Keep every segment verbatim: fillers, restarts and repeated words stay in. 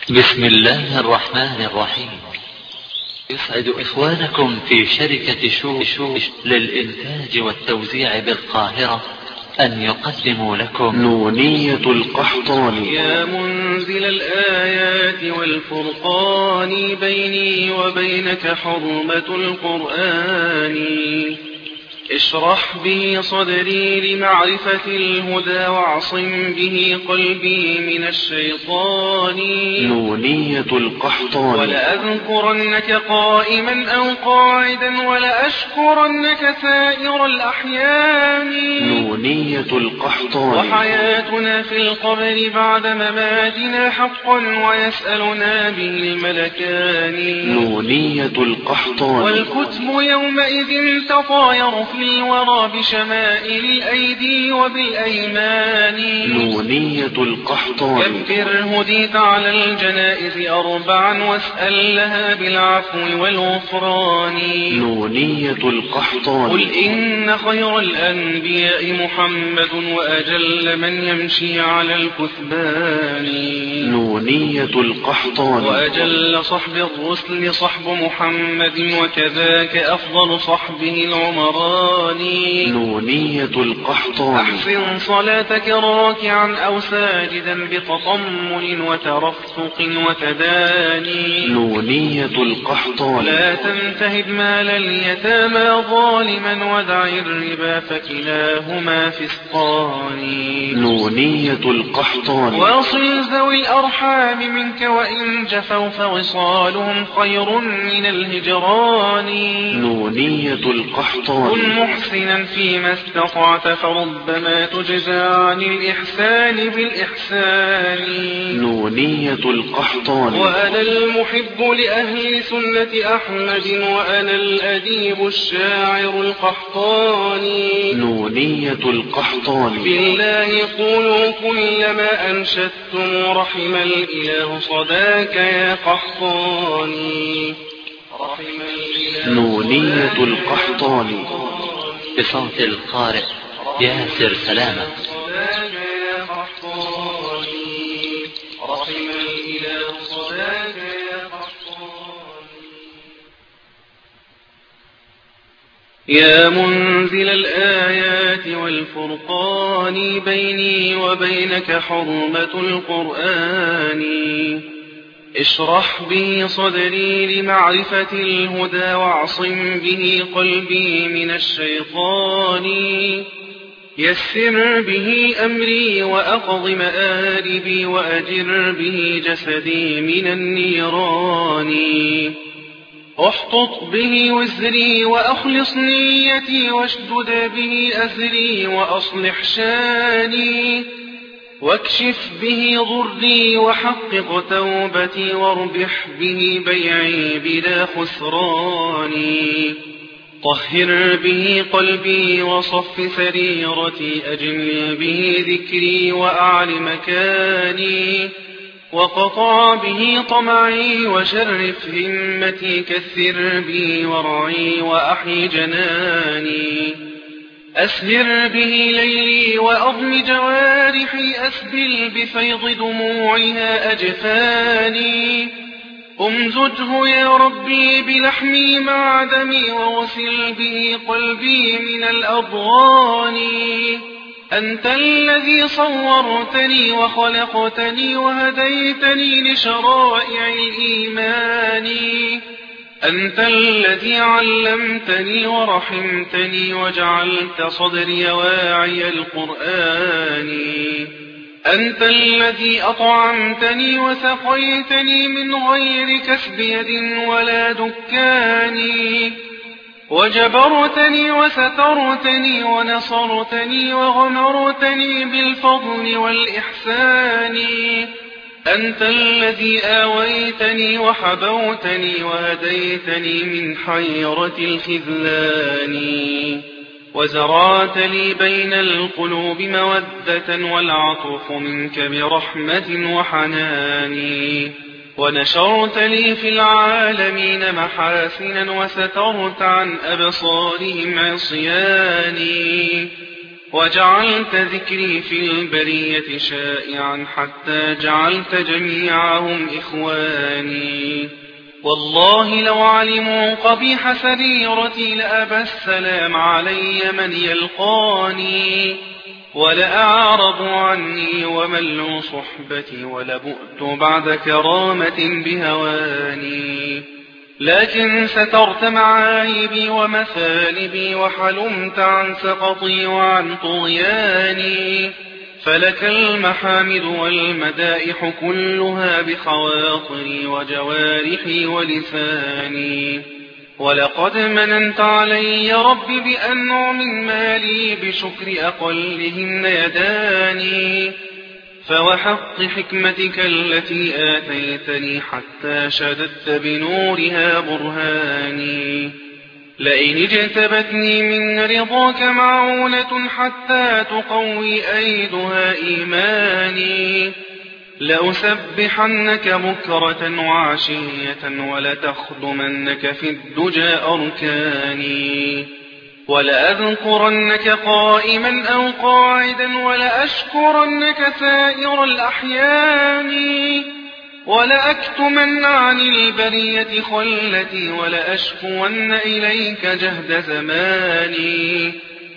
بسم الله الرحمن الرحيم. يسعد إخوانكم في شركة شوش للإنتاج والتوزيع بالقاهرة أن يقدموا لكم نونية القحطاني. يا منزل الآيات والفرقان، بيني وبينك حرمة القرآن. اشرح به صدري لمعرفة الهدى، واعصم به قلبي من الشيطان. نونية القحطاني. ولأذكرنك قائما أو قاعدا، ولأشكرنك سائر الأحيان. نونية القحطاني. وحياتنا في القبر بعد مماتنا حقا، ويسألنا به الملكان. نونية القحطاني. والكتب يومئذ تطاير في الورى بشمائل الأيدي وبالأيمان. نونية القحطاني. كبر هديت على الجنائز أربعا، واسأل لها بالعفو والغفران. نونية القحطاني. قل إن خير الأنبياء محمد، وأجل من يمشي على الكثبان. نونية القحطاني. وأجل صحب الرسل صحب محمد، وكذاك أفضل صحبه العمران. نونية القحطاني. أحسن صلاتك راكعا أو ساجدا، بتطمن وترفق وتداني. نونية القحطاني. لا تنتهب مال اليتامى ظالما، ودع الربا فكلاهما فسقان. نونية القحطاني. واصل ذوي الأرحام منك، وإن جفوا فوصالهم خير من الهجران. نونية القحطاني. كن محسنا فيما استطعت، فربما تجزى عن الإحسان بالإحسان. نونية القحطاني. وأنا المحب لأهل سنة أحمد، وأنا الأديب الشاعر القحطاني. نونية القحطاني. بالله قولوا كلما أنشدتم، رحم الإله صداك يا قحطاني. رحم الإله نونية القحطاني. بصوت القارئ ياسر سلامة. صداك يا قحطاني. رحم الإله صداك يا قحطاني. يا منزل الآيات والفرقان، بيني وبينك حرمة القرآن. اشرح به صدري لمعرفة الهدى، واعصم به قلبي من الشيطان. يسر به أمري وأقض مآربي، وأجر به جسدي من النيران. احطط به وزري وأخلص نيتي، واشدد به أزري وأصلح شاني. واكشف به ضري وحقق توبتي، واربح به بيعي بلا خسران. طهر به قلبي وصف سريرتي، أجمل به ذكري وأعل مكاني. وقطع به طمعي وشرف همتي، كثر بي ورعي وأحي جناني. أسهر به ليلي وأضم جوارحي، أسبل بفيض دموعها أجفاني. أمزجه يا ربي بلحمي مع دمي، ووصل به قلبي من الأضغان. أنت الذي صورتني وخلقتني، وهديتني لشرائع الإيمان. أنت الذي علمتني ورحمتني، وجعلت صدري واعي القرآن. أنت الذي أطعمتني وسقيتني من غير كسب يد ولا دكان. وجبرتني وسترتني ونصرتني، وغمرتني بالفضل والإحسان. أنت الذي آويتني وحبوتني، وهديتني من حيرة الخذلان. وزرعت لي بين القلوب مودة، والعطف منك برحمة وحنان. ونشرت لي في العالمين محاسنا، وسترت عن أبصارهم عصياني. وجعلت ذكري في البرية شائعا حتى جعلت جميعهم إخواني. والله لو علموا قبيح سريرتي لأبى السلام علي من يلقاني، ولأعرضوا عني وملوا صحبتي ولبؤت بعد كرامة بهواني. لكن سترت معايبي ومثالبي وحلمت عن سقطي وعن طغياني، فلك المحامد والمدائح كلها بخواطري وجوارحي ولساني. ولقد مننت علي ربي بأنعم مالي بشكر أقلهن يداني، فوحق حكمتك التي آتيتني حتى شددت بنورها برهاني. لئن اجتبتني من رضاك معونة حتى تقوي أيدها إيماني، لأسبحنك بكرة وعشية ولتخدمنك في الدجى أركاني، ولأذكرنك قائما أو قاعدا ولأشكرنك سائر الأحيان، ولأكتمن عن البرية خلتي ولأشكون إليك جهد زماني،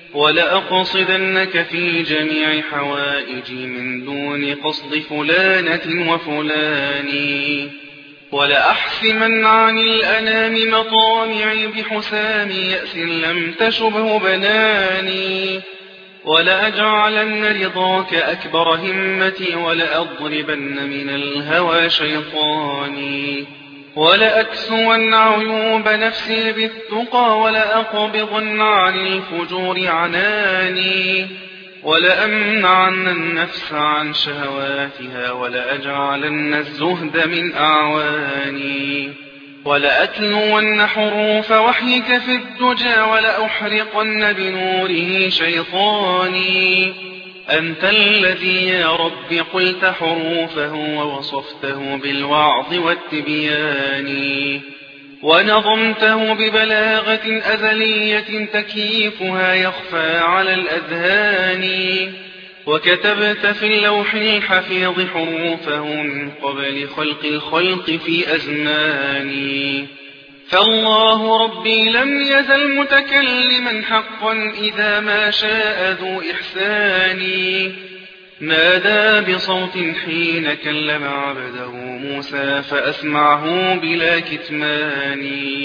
ولأقصدنك في جميع حوائجي من دون قصد فلانة وفلان، ولأحسمن عن الأنام مطامعي بحسام يأس لم تشبه بناني، ولأجعلن رضاك أكبر همتي ولأضربن من الهوى شيطاني، ولأكسون عيوب نفسي بالتقى ولأقبضن عن الفجور عناني، ولأمنعن النفس عن شهواتها ولأجعلن الزهد من أعواني، ولأتلون حروف وحيك في الدجى ولأحرقن بنوره شيطاني. أنت الذي يا رب قلت حروفه ووصفته بالوعظ والتبيان، ونظمته ببلاغة أزلية تكييفها يخفى على الأذهان، وكتبت في اللوح الحفيظ حروفه من قبل خلق الخلق في أزمان. فالله ربي لم يزل متكلما حقا إذا ما شاء ذو إحسان، نادى بصوت حين كلم عبده موسى فأسمعه بلا كتمان،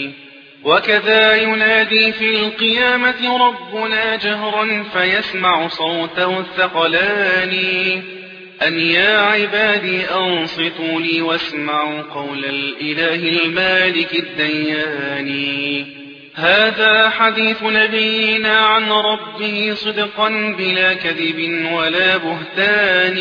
وكذا ينادي في القيامة ربنا جهرا فيسمع صوته الثقلان، أن يا عبادي أنصتوا لي واسمعوا قول الإله المالك الديان. هذا حديث نبينا عن ربه صدقا بلا كذب ولا بهتان،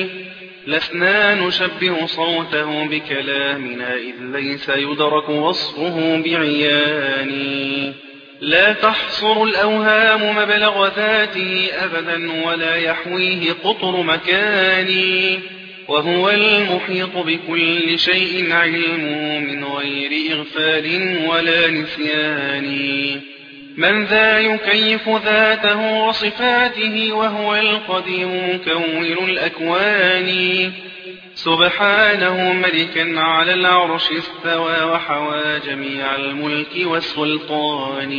لسنا نشبه صوته بكلامنا إذ ليس يدرك وصفه بعيان. لا تحصر الأوهام مبلغ ذاته أبدا ولا يحويه قطر مكان، وهو المحيط بكل شيء علمه من غير إغفال ولا نسيان. من ذا يكيف ذاته وصفاته وهو القدير مكون الأكوان، سبحانه ملكا على العرش استوى وحوى جميع الملك والسلطان.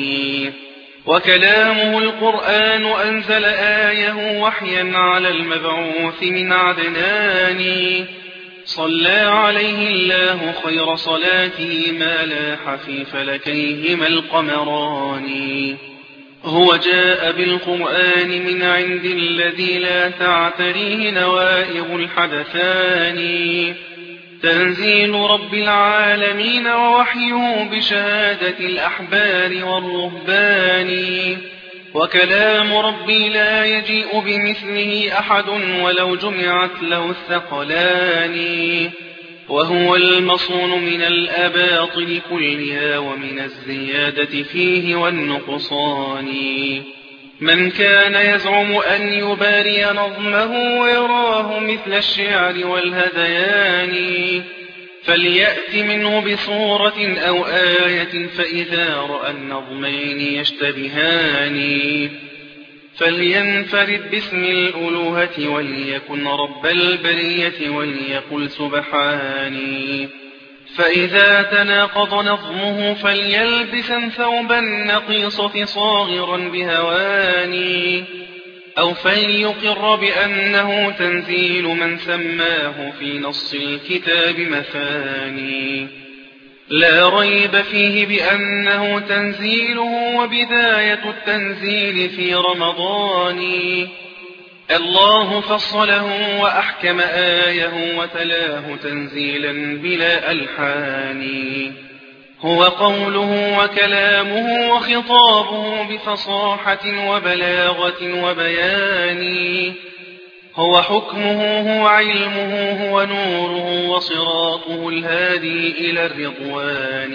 وكلامه القرآن أنزل آيه وحيا على المبعوث من عدنان، صلى عليه الله خير صلاته ما لاح في فلكيهما القمران. هو جاء بالقرآن من عند الذي لا تعتريه نوائب الحدثان، تنزيل رب العالمين ووحيه بشهادة الأحبار والرهبان. وكلام ربي لا يجيء بمثله أحد ولو جمعت له الثقلان، وهو المصون من الأباطل كلها ومن الزيادة فيه والنقصان. من كان يزعم أن يباري نظمه ويراه مثل الشعر والهذيان، فليأت منه بصورة أو آية فإذا رأى النظمين يشتبهان، فلينفرد باسم الألوهة وليكن رب البرية وليقل سبحاني. فإذا تناقض نظمه فليلبسا ثوب النقيصة صاغرا بهواني، أو فليقر بأنه تنزيل من سماه في نص الكتاب مثاني، لا ريب فيه بأنه تنزيله وبداية التنزيل في رمضان. الله فصله وأحكم آيه وتلاه تنزيلا بلا ألحان، هو قوله وكلامه وخطابه بفصاحة وبلاغة وبيان، هو حكمه هو علمه هو نوره وصراطه الهادي إلى الرضوان.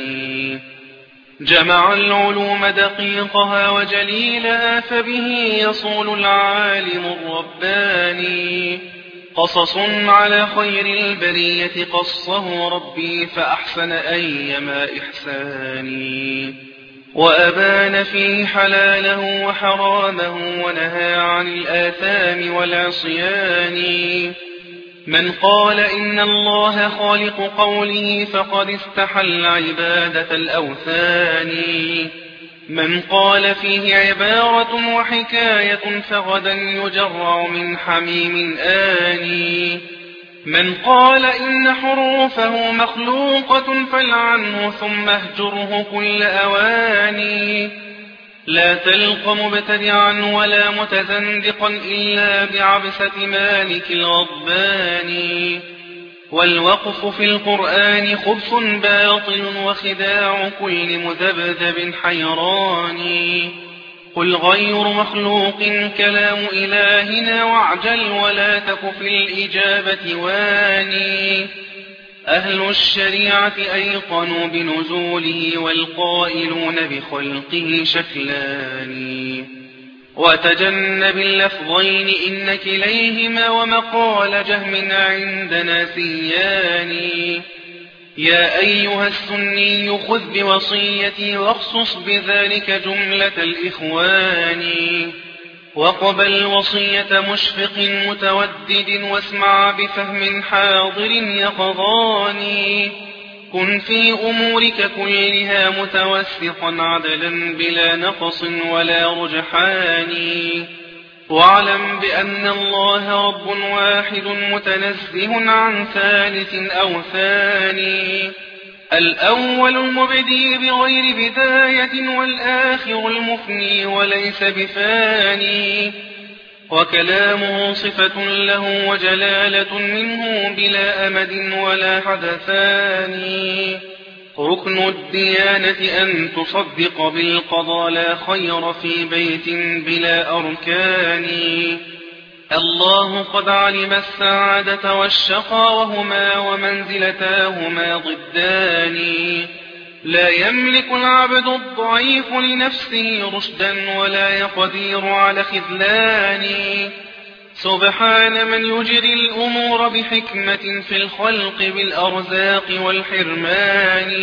جمع العلوم دقيقها وجليلها فبه يصول العالم الرباني، قصص على خير البرية قصه ربي فأحسن أيما إحساني، وأبان فيه حلاله وحرامه ونهى عن الآثام والعصيان. من قال إن الله خالق قوله فقد استحل عبادة الأوثان، من قال فيه عبارة وحكاية فغدا يجرع من حميم آني، من قال إن حروفه مخلوقة فلعنه ثم اهجره كل أواني. لا تلق مبتدعا ولا متزندقا إلا بعبسة مالك الغضبان، والوقف في القرآن خبث باطل وخداع كل مذبذب حيران. قل غير مخلوق كلام إلهنا واعجل ولا تك في الإجابة واني. أهل الشريعة أيقنوا بنزوله والقائلون بخلقه شكلان، وتجنب اللفظين إن كليهما ومقال جهم عندنا سيان. يا أيها السني خذ بوصيتي واخصص بذلك جملة الإخوان، وقبل وصية مشفق متودد واسمع بفهم حاضر يقظان. كن في أمورك كلها متوسطا عدلا بلا نقص ولا رجحان، واعلم بأن الله رب واحد متنزه عن ثالث أو ثاني، الأول المبدي بغير بداية والآخر المفني وليس بفاني، وكلامه صفة له وجلالة منه بلا أمد ولا حدثان. ركن الديانة أن تصدق بالقضاء لا خير في بيت بلا أركان. الله قد علم السعادة والشقى وهما ومنزلتاهما ضدان، لا يملك العبد الضعيف لنفسه رشدا ولا يقدير على خذلان. سبحان من يجري الأمور بحكمة في الخلق بالأرزاق والحرمان،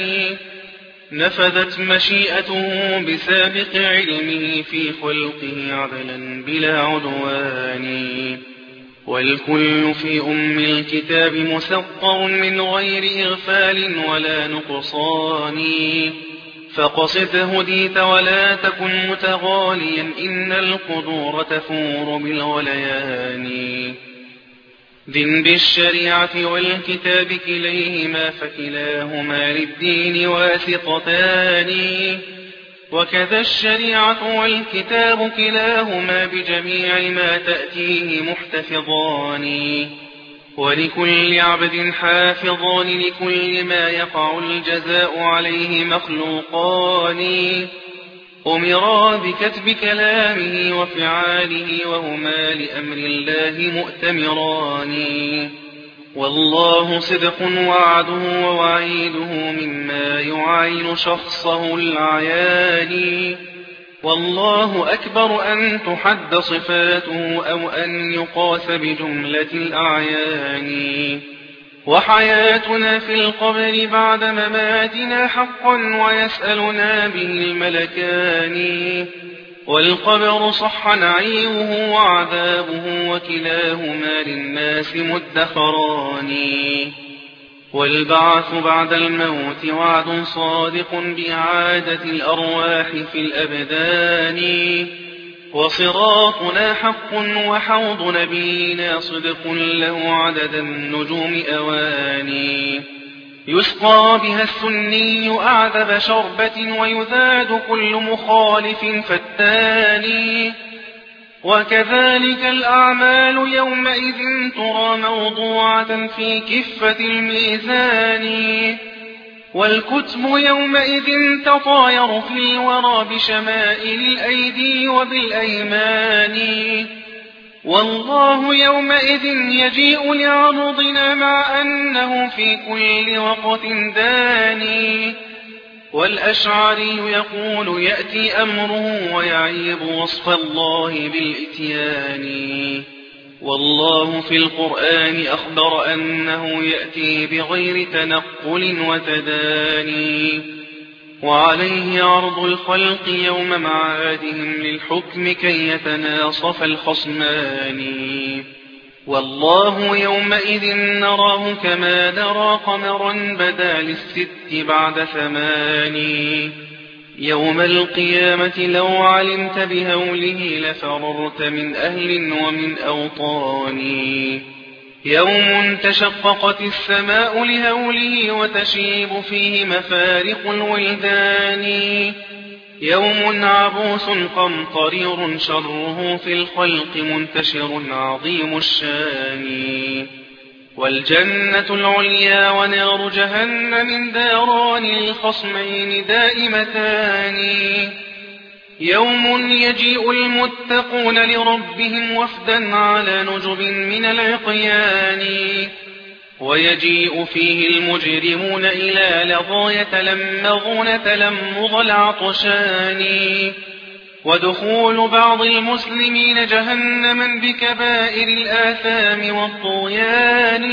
نفذت مشيئته بسابق علمه في خلقه عدلا بلا عدوان. والكل في أم الكتاب مسطر من غير إغفال ولا نقصان، فقصد هديت ولا تكن متغاليا إن القدور تفور بالغليان. دن بالشريعة والكتاب كليهما فكلاهما للدين واسطتان، وكذا الشريعة والكتاب كلاهما بجميع ما تأتيه محتفظان، ولكل عبد حافظان لكل ما يقع الجزاء عليه مخلوقان. أمرا بكتب كلامه وفعاله وهما لأمر الله مؤتمران، والله صدق وعده ووعيده مما يعين شخصه العيان. والله أكبر أن تحد صفاته أو أن يقاس بجملة الأعيان. وحياتنا في القبر بعد مماتنا حقا ويسألنا به الملكان، والقبر صح نعيمه وعذابه وكلاهما للناس مدخران والبعث بعد الموت وعد صادق بإعادة الأرواح في الأبدان وصراطنا حق وحوض نبينا صدق له عدد النجوم أواني يسقى بها السني أعذب شربة ويذاد كل مخالف فتاني وكذلك الأعمال يومئذ ترى موضوعة في كفة الميزان والكتب يومئذ تطاير في الورى بشمائل الأيدي وبالأيمان والله يومئذ يجيء لعرضنا مع أنه في كل وقت داني والأشعري يقول يأتي أمره ويعيب وصف الله بالإتيان والله في القرآن أخبر أنه يأتي بغير تنقل وتداني وعليه عرض الخلق يوم معادهم للحكم كي يتناصف الخصمان والله يومئذ نراه كما نرى قمرا بدا للست بعد ثماني يوم القيامة لو علمت بهوله لفررت من أهل ومن أوطان يوم تشققت السماء لهوله وتشيب فيه مفارق الولدان يوم عبوس قمطرير شره في الخلق منتشر عظيم الشان والجنة العليا ونار جهنم داران للخصمين دائمتان يوم يجيء المتقون لربهم وفدا على نجب من العقيان ويجيء فيه المجرمون إلى لظى يتلمغون تلمغ العطشان ودخول بعض المسلمين جهنما بكبائر الآثام والطغيان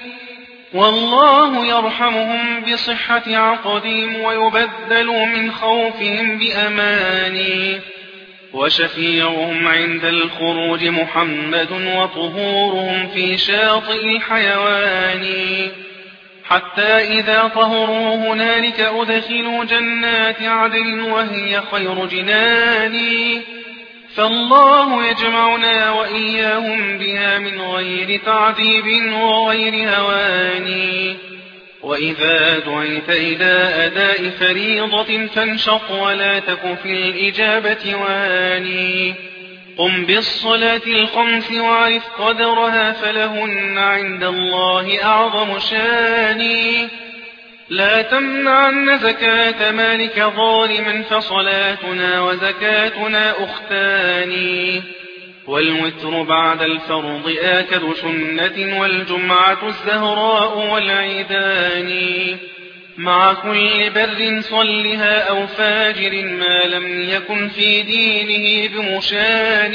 والله يرحمهم بصحة عقدهم ويبدل من خوفهم بأمان وشفيعهم عند الخروج محمد وطهورهم في شاطئ الحيوان حتى إذا طهروا هنالك أدخلوا جنات عدن وهي خير جنان فالله يجمعنا وإياهم بها من غير تعذيب وغير هوان وإذا دعيت إلى أداء فريضة فانشط ولا تك في الإجابة واني قم بالصلاة الخمس وعرف قدرها فلهن عند الله أعظم شان لا تمنعن زكاة مالك ظالما فصلاتنا وزكاتنا أختان والوتر بعد الفرض آكد سنة والجمعة الزهراء والعيدان مع كل بر صلها أو فاجر ما لم يكن في دينه بمشان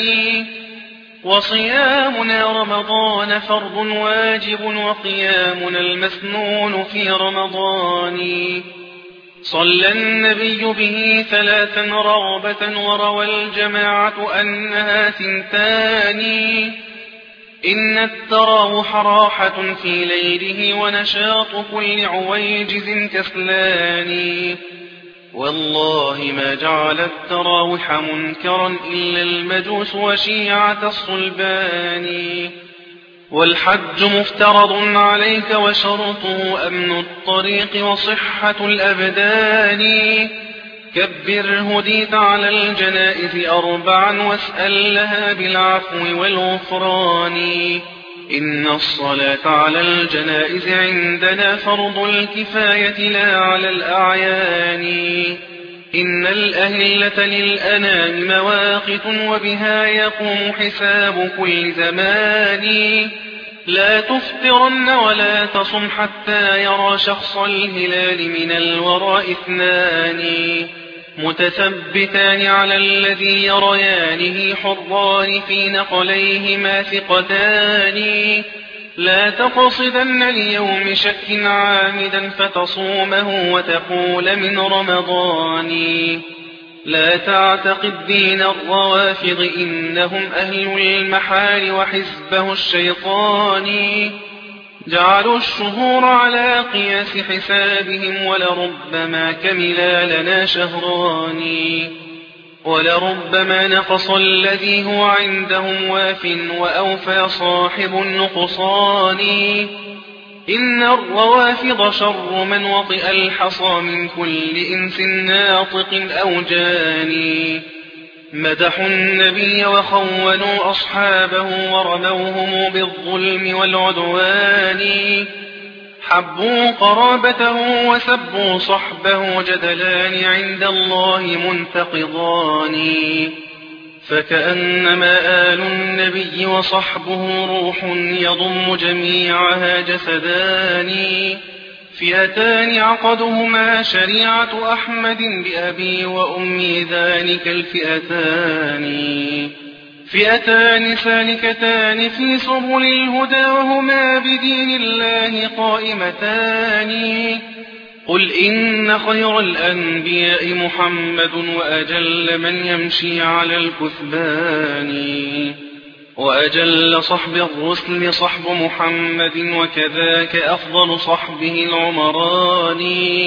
وصيامنا رمضان فرض واجب وقيامنا المسنون في رمضان صلى النبي به ثلاثا رغبة وروى الجماعة أنها ثنتان إن التراوح راحة في ليله ونشاط كل عويجز كسلان والله ما جعل التراوح منكرا إلا المجوس وشيعة الصلبان والحج مفترض عليك وشرطه أمن الطريق وصحة الأبدان كبر هديت على الجنائز أربعا واسأل لها بالعفو والغفران إن الصلاة على الجنائز عندنا فرض الكفاية لا على الأعيان إن الأهلة للأنام مواقت وبها يقوم حساب كل زمان لا تفطرن ولا تصم حتى يرى شخص الهلال من الوراء اثنان متثبتان على الذي يريانه حران في نقليهما ثقتان لا تقصدن اليوم شك عامدا فتصومه وتقول من رمضان لا تعتقد دين الروافض إنهم أهل المحال وحزبه الشيطاني جعلوا الشهور على قياس حسابهم ولربما كملا لنا شهران ولربما نقص الذي هو عندهم واف وأوفى صاحب النقصان إن الروافض شر من وطئ الحصى من كل إنس ناطق أو جاني مدحوا النبي وخونوا أصحابه ورموهم بالظلم والعدوان حبوا قرابته وسبوا صحبه جدلان عند الله منتقضان فكأنما آل النبي وصحبه روح يضم جميعها جسدان فئتان عقدهما شريعة أحمد بأبي وأمي ذلك الفئتان فئتان سالكتان في سبل الهدى وهما بدين الله قائمتان قل إن خير الأنبياء محمد وأجل من يمشي على الكثبان وأجل صحب الرسل صحب محمد وكذاك أفضل صحبه العمران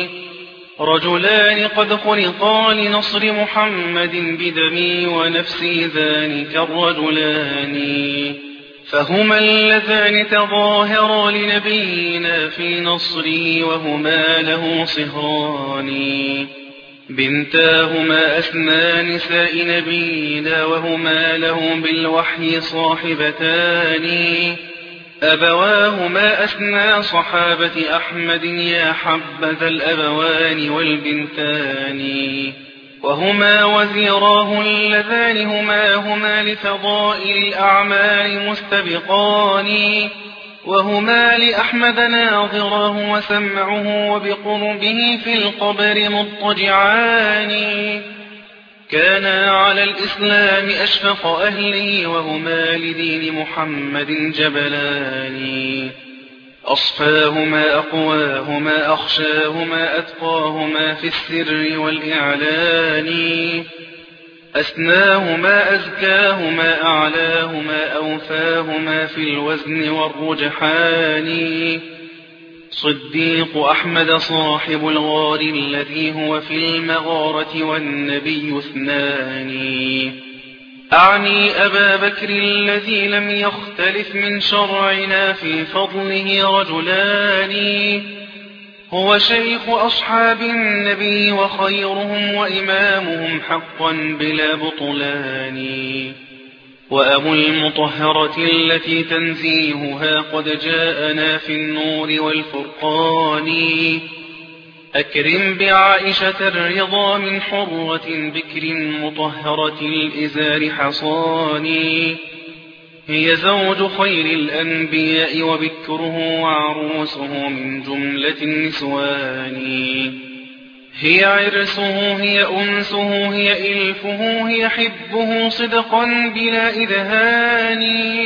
رجلان قد خلقا لنصر محمد بدمي ونفسي ذلك الرجلان فهما اللذان تظاهرا لنبينا في نصره وهما له صهران بنتاهما أسنى نساء نبينا وهما له بالوحي صاحبتان أبواهما أسنى صحابة أحمد يا حبذا الأبوان والبنتان وهما وزيراه اللذان هما هما لفضائل الأعمال مستبقان وهما لأحمد ناظراه وسمعه وبقربه في القبر مضطجعان كانا على الإسلام أشفق أهله وهما لدين محمد جبلان أصفاهما أقواهما أخشاهما أتقاهما في السر والإعلان أسناهما أزكاهما أعلاهما أوفاهما في الوزن والرجحان صديق أحمد صاحب الغار الذي هو في المغارة والنبي اثنان أعني أبا بكر الذي لم يختلف من شرعنا في فضله رجلان هو شيخ أصحاب النبي وخيرهم وإمامهم حقا بلا بطلان وأبو المطهرة التي تنزيهها قد جاءنا في النور والفرقان أكرم بعائشة الرضا من حرة بكر مطهرة الإزار حصاني هي زوج خير الأنبياء وبكره وعروسه من جملة النسوان هي عرسه هي أنسه هي إلفه هي حبه صدقا بلا إذهان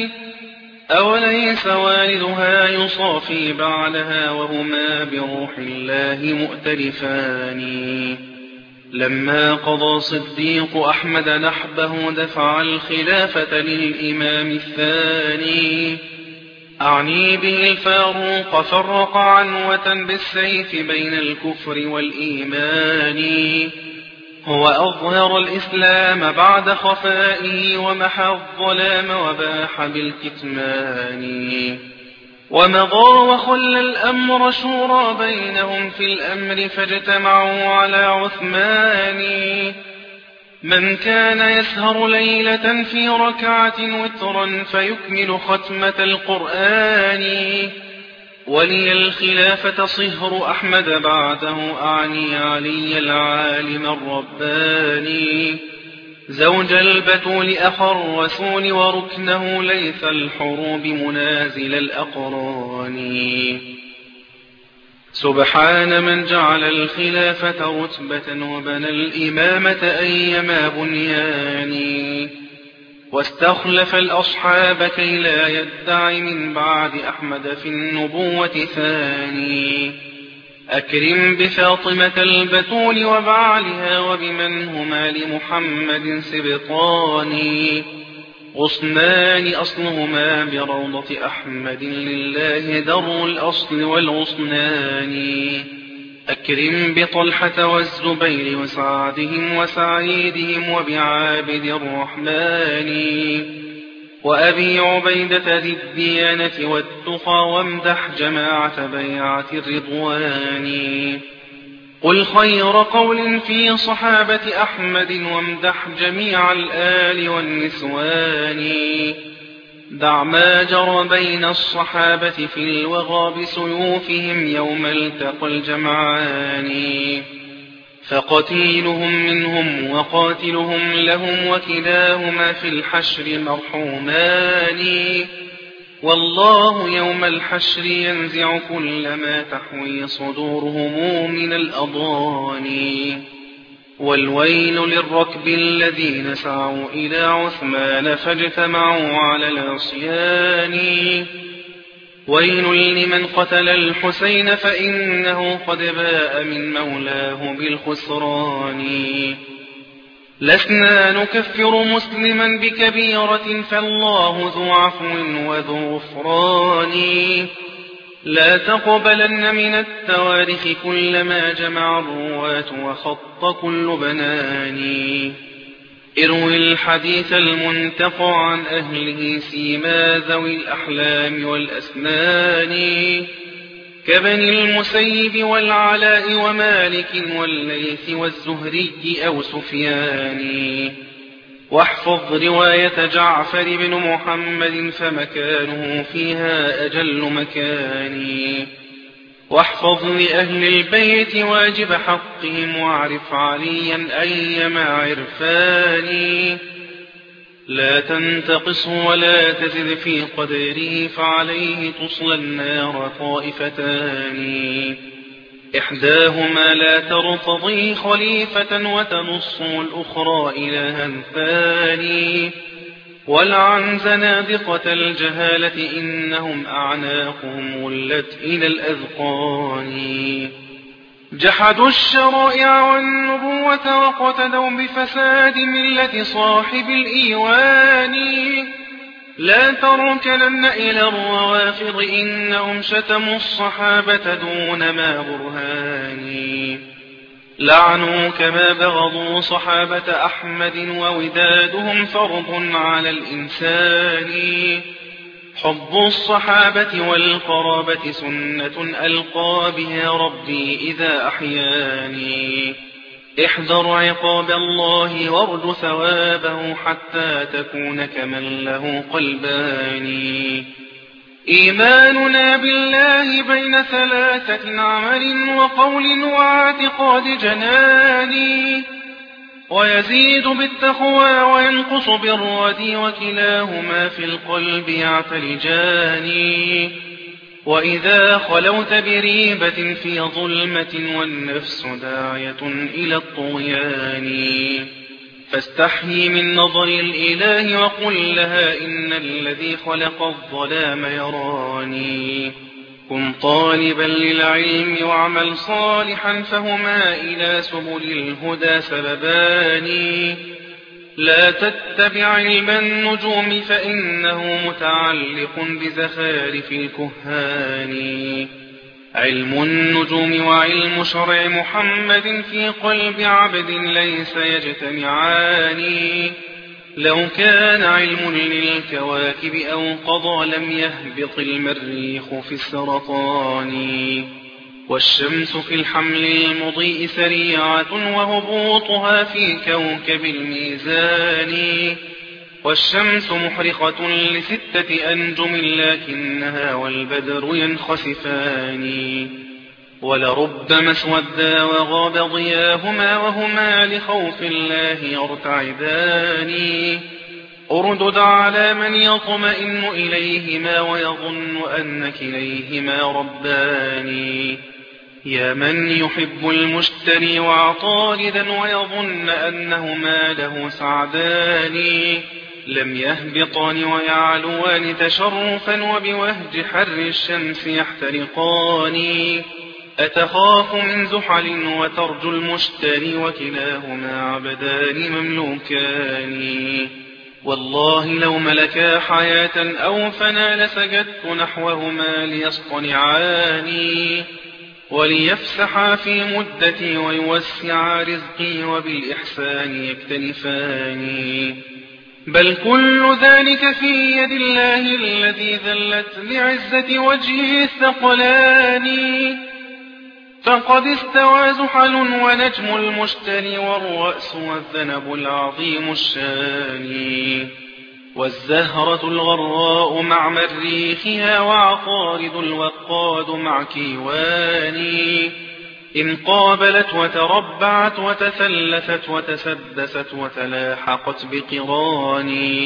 أوليس والدها يصافي بعلها وهما بروح الله مؤتلفان لما قضى صديق أحمد نحبه دفع الخلافة للإمام الثاني أعني به الفاروق فرق عنوة بالسيف بين الكفر والإيمان هو أظهر الإسلام بعد خفائه ومحى الظلام وباح بالكتمان ومضى وخلى الأمر شورى بينهم في الأمر فاجتمعوا على عثمان من كان يسهر ليلة في ركعة وترا فيكمل ختمة القرآن ولي الخلافة صهر أحمد بعده أعني علي العالم الرباني زوج البتول أخا الرسول وركنه ليث الحروب منازل الأقران سبحان من جعل الخلافة رتبة وبنى الإمامة أيما بنيان واستخلف الأصحاب كي لا يدعي من بعد أحمد في النبوة ثاني أكرم بفاطمة البتول وبعلها وبمن هما لمحمد سبطان غصنان أصلهما بروضة أحمد لله در الأصل والغصنان أكرم بطلحة والزبير وسعدهم وسعيدهم وبعابد الرحمن وأبي عبيدة ذي الديانة والتقى وامدح جماعة بيعة الرضوان قل خير قول في صحابة أحمد وامدح جميع الآل والنسوان دع ما جرى بين الصحابة في الوغى بسيوفهم يوم التقى الجمعان فقتيلهم منهم وقاتلهم لهم وكلاهما في الحشر مرحومان والله يوم الحشر ينزع كل ما تحوي صدورهم من الأضغان والويل للركب الذين سعوا إلى عثمان فاجتمعوا على العصيان ويل لمن قتل الحسين فإنه قد باء من مولاه بالخسران لسنا نكفر مسلما بكبيرة فالله ذو عفو وذو غفران لا تقبلن من التواريخ كل ما جمع الرواة وخط كل بنان اروي الحديث المنتقى عن أهله سيما ذوي الأحلام والأسنان كبني المسيب والعلاء ومالك والليث والزهري أو سفيان واحفظ رواية جعفر بن محمد فمكانه فيها أجل مكان واحفظ لأهل البيت واجب حقهم واعرف عليا أيما عرفان لا تنتقص ولا تزد في قدره فعليه تصلى النار طائفتان إحداهما لا ترتضي خليفة وتنص الأخرى إلها ثاني ولعن زنادقة الجهالة إنهم أعناقهم ولت إلى الأذقان جحدوا الشرائع والنبوة وقتدوا بفساد ملة صاحب الإيوان لا تركنن إلى الروافض إنهم شتموا الصحابة دون ما برهان لعنوا كما بغضوا صحابة أحمد وودادهم فرض على الإنسان حب الصحابة والقرابة سنة ألقى بها ربي إذا أحياني احذر عقاب الله وارج ثوابه حتى تكون كمن له قلبان إيماننا بالله بين ثلاثة عمل وقول واعتقاد جناني ويزيد بالتقوى وينقص بالردي وكلاهما في القلب يعتلجان وإذا خلوت بريبة في ظلمة والنفس داعية إلى الطغيان فاستحيي من نظر الإله وقل لها إن الذي خلق الظلام يراني كن طالبا للعلم واعمل صالحا فهما إلى سبل الهدى سببان لا تتبع علم النجوم فإنه متعلق بزخارف الكهان علم النجوم وعلم شرع محمد في قلب عبد ليس يجتمعان لو كان علم للكواكب أو قضى لم يهبط المريخ في السرطان والشمس في الحمل المضيء سريعة وهبوطها في كوكب الميزان والشمس محرقة لستة أنجم لكنها والبدر ينخسفان ولربما اسودا وغاب ضياهما وهما لخوف الله يرتعدان اردد على من يطمئن إليهما ويظن أن كليهما ربان يا من يحب المشتري وعطاردا ويظن أنهما له سعدان لم يهبطان ويعلوان تشرفا وبوهج حر الشمس يحترقان أتخاف من زحل وترجو المشتري وكلاهما عبدان مملوكان والله لو ملكا حياة أو فنا لسجدت نحوهما ليصطنعان وليفسحا في مدتي ويوسعا رزقي وبالإحسان يكتنفان بل كل ذلك في يد الله الذي ذلت لعزة وجهه الثقلان فقد استوى زحل ونجم المشتري والرأس والذنب العظيم الشان والزهرة الغراء مع مريخها وعطارد الوقاد مع كيوان إن قابلت وتربعت وتثلثت وتسدست وتلاحقت بقران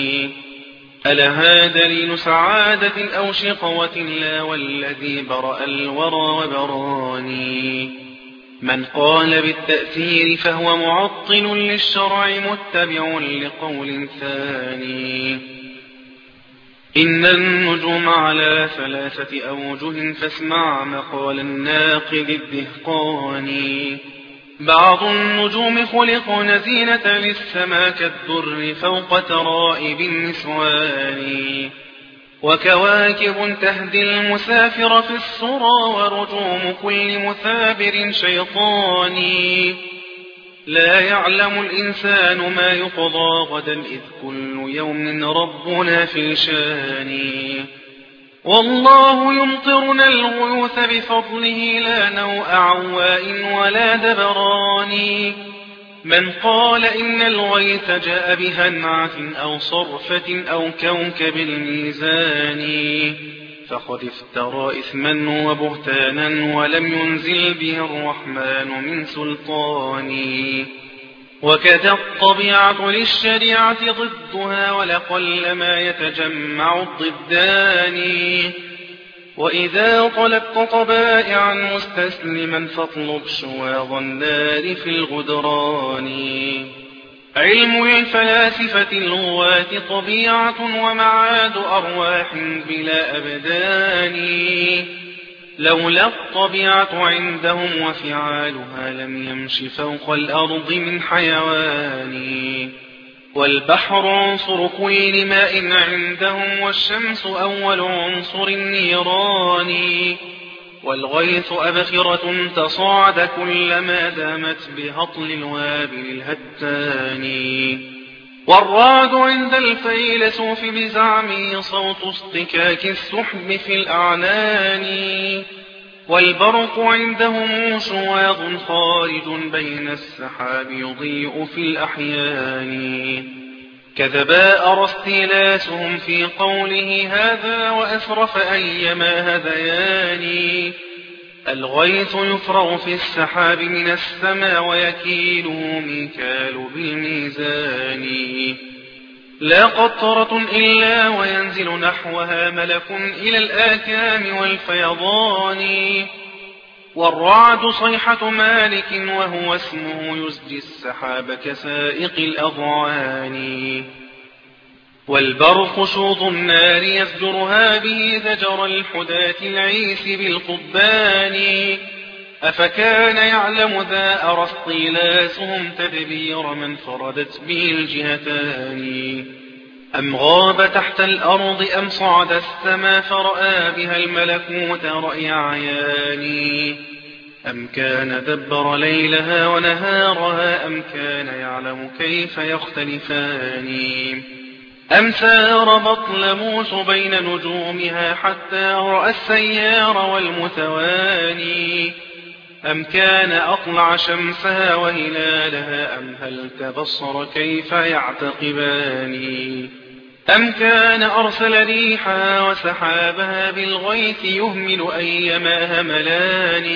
ألها دليل سعادة أو شقوة لا والذي برأ الورى وبراني من قال بالتأثير فهو معطل للشرع متبع لقول ثاني إن النجوم على ثلاثة أوجه فاسمع مقال الناقد الدهقاني بعض النجوم خلقن زينة للسما كالدر فوق ترائب النسوان وكواكب تهدي المسافر في السرى ورجوم كل مثابر شيطاني لا يعلم الإنسان ما يقضى غدا إذ كل يوم ربنا في شان والله يمطرنا الغيوث بفضله لا نوء عواء ولا دبران من قال إن الغيث جاء بهنعة أو صرفة أو كوكب الميزان فقد افترى إثما وبهتانا ولم ينزل به الرحمن من سلطان وكذا الطبيعة للشريعة ضدها ولقل ما يتجمع الضدان وإذا طلبت طبائعا مستسلما فاطلب شواظ النار في الغدران علم الفلاسفة الغواة طبيعة ومعاد أرواح بلا أبدان لولا الطبيعة عندهم وفعالها لم يمش فوق الأرض من حيوان والبحر عنصر كل ماء عندهم والشمس أول عنصر النيران والغيث أبخرة تصاعد كلما دامت بهطل الوابل الهتان والرعد عند الفيلسوف بزعمه صوت اصطكاك السحب في الأعنان والبرق عندهم شواظ خارج بين السحاب يضيء في الأحيان كذبا أرسطيلاسهم في قوله هذا وأسرف أيما هذيان الغيث يفرغ في السحاب من السماء ويكيله ميكال بالميزان لا قطرة إلا وينزل نحوها ملك إلى الآكام والفيضان والرعد صيحة مالك وهو اسمه يزجي السحاب كسائق الأضعان والبرق شوط النار يفجرها به زجر الحداة العيس بالقبان أفكان يعلم ذا أرسطيلاسهم تدبير من فردت به الجهتان أم غاب تحت الأرض أم صعد السما فرأى بها الملكوت رأي عيان أم كان دبر ليلها ونهارها أم كان يعلم كيف يختلفان أم سار بطلموس بين نجومها حتى رأى السيار والمتواني أم كان أطلع شمسها وهلالها أم هل تبصر كيف يعتقبان أم كان أرسل ريحها وسحابها بالغيث يهمل أيما هملان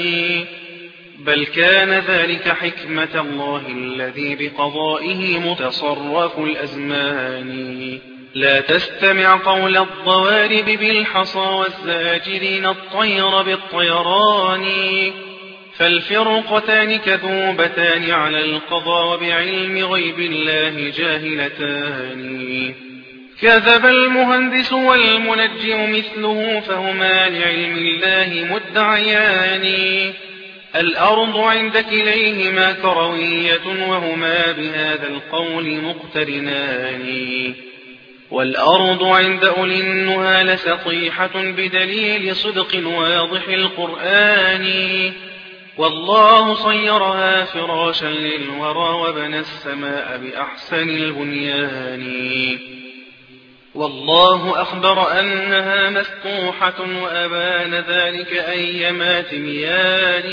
بل كان ذلك حكمة الله الذي بقضائه متصرف الأزمان لا تستمع قول الضوارب بالحصى والزاجرين الطير بالطيران فالفرقتان كذوبتان على القضاء وبعلم غيب الله جاهلتان كذب المهندس والمنجم مثله فهما لعلم الله مدعيان الأرض عند كليهما كروية وهما بهذا القول مقترنان. والأرض عند أولي النهى لسطيحة بدليل صدق واضح القرآن. والله صيرها فراشا للورى وبنى السماء بأحسن البنيان. والله أخبر أنها مسطوحة وأبان ذلك أيما تميان.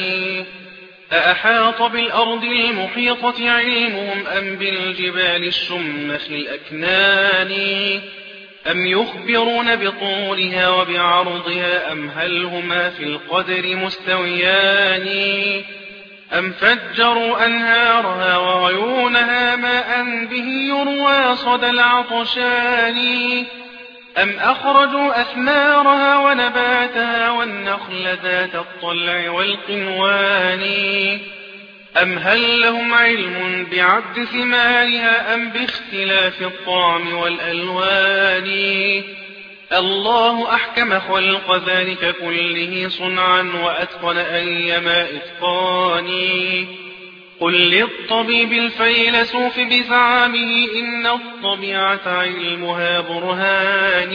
أأحاط بالأرض المحيطة علمهم أم بالجبال الشمخ الأكنان. أم يخبرون بطولها وبعرضها أم هل هما في القدر مستويان. أم فجروا أنهارها وعيونها ماء به يروى صدى العطشان. أم أخرجوا أثمارها ونباتها والنخل ذات الطلع والقنوان. أم هل لهم علم بعد ثمارها أم باختلاف الطعم والألوان. الله أحكم خلق ذلك كله صنعا وأتقن أيما إتقان. قل للطبيب الفيلسوف بزعمه إن الطبيعة علمها برهان.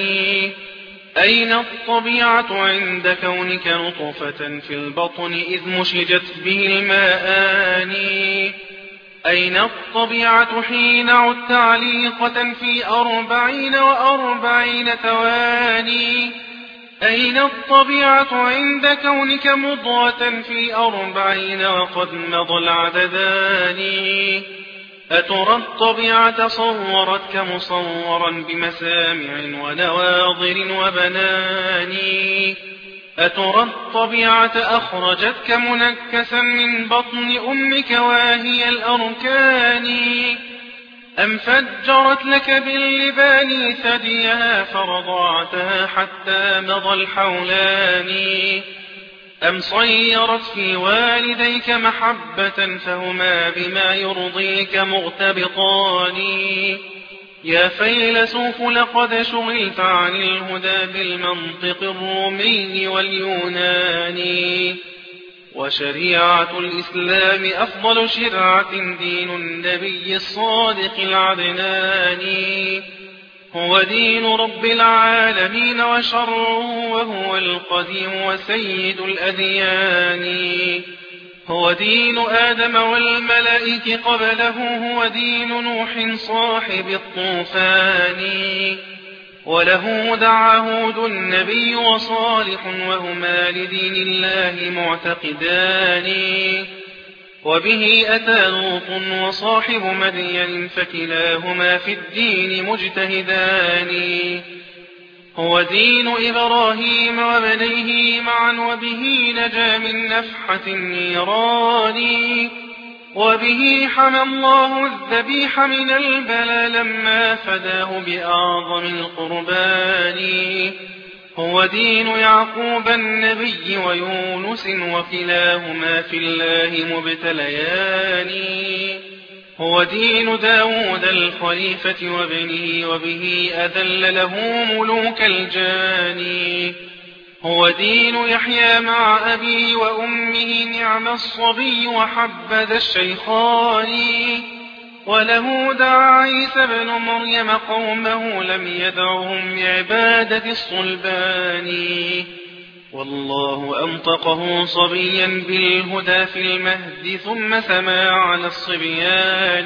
أين الطبيعة عند كونك نطفة في البطن إذ مشجت به الماءان. أين الطبيعة حين عدت عليقة في أربعين وأربعين ثواني. أين الطبيعة عند كونك مضغة في أربعين وقد مضى العددان. أترى الطبيعة صورتك مصورا بمسامع ونواظر وبنان. أترى الطبيعة أخرجتك منكسا من بطن أمك واهي الأركان. أم فجرت لك باللبان ثديها فرضعتها حتى مضى الحولان. أم صيرت في والديك محبة فهما بما يرضيك مغتبطان. يا فيلسوف لقد شغلت عن الهدى بالمنطق الرومي واليوناني. وشريعة الإسلام أفضل شرعة دين النبي الصادق العدناني. هو دين رب العالمين وشرعه وهو القديم وسيد الأديان. هو دين آدم والملائكة قبله. هو دين نوح صاحب الطوفان. وله دعا هود النبي وصالح وهما لدين الله معتقدان. وبه أتى لوط وصاحب مدين فكلاهما في الدين مجتهدان. هو دين إبراهيم وبنيه معا وبه نجا من نفحة النيران. وبه حمى الله الذبيح من البلى لما فداه بأعظم القربان. هو دين يعقوب النبي ويونس وكلاهما في الله مبتليان. هو دين داود الخليفة وابنه وبه أذل له ملوك الجان. هو دين يحيى مع أبيه وأمه نعم الصبي وحبذا الشيخان. وله دعا عيسى بن مريم قومه لم يدعهم بعبادة الصلبان. والله أنطقه صبيا بالهدى في المهد ثم سما على الصبيان.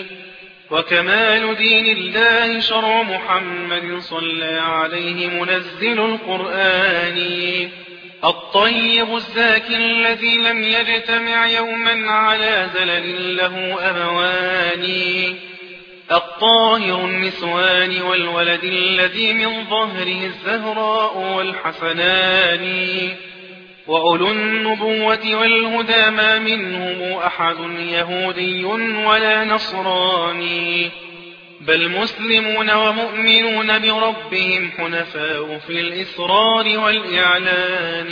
وكمال دين الله شرع محمد صلى عليه منزل القرآن. الطيب الزاكي الذي لم يجتمع يوما على زلل له أبوان. الطاهر النسوان والولد الذي من ظهره الزهراء والحسنان. وأولو النبوة والهدى ما منهم أحد يهودي ولا نصراني بل مسلمون ومؤمنون بربهم حنفاء في الإسرار والإعلان.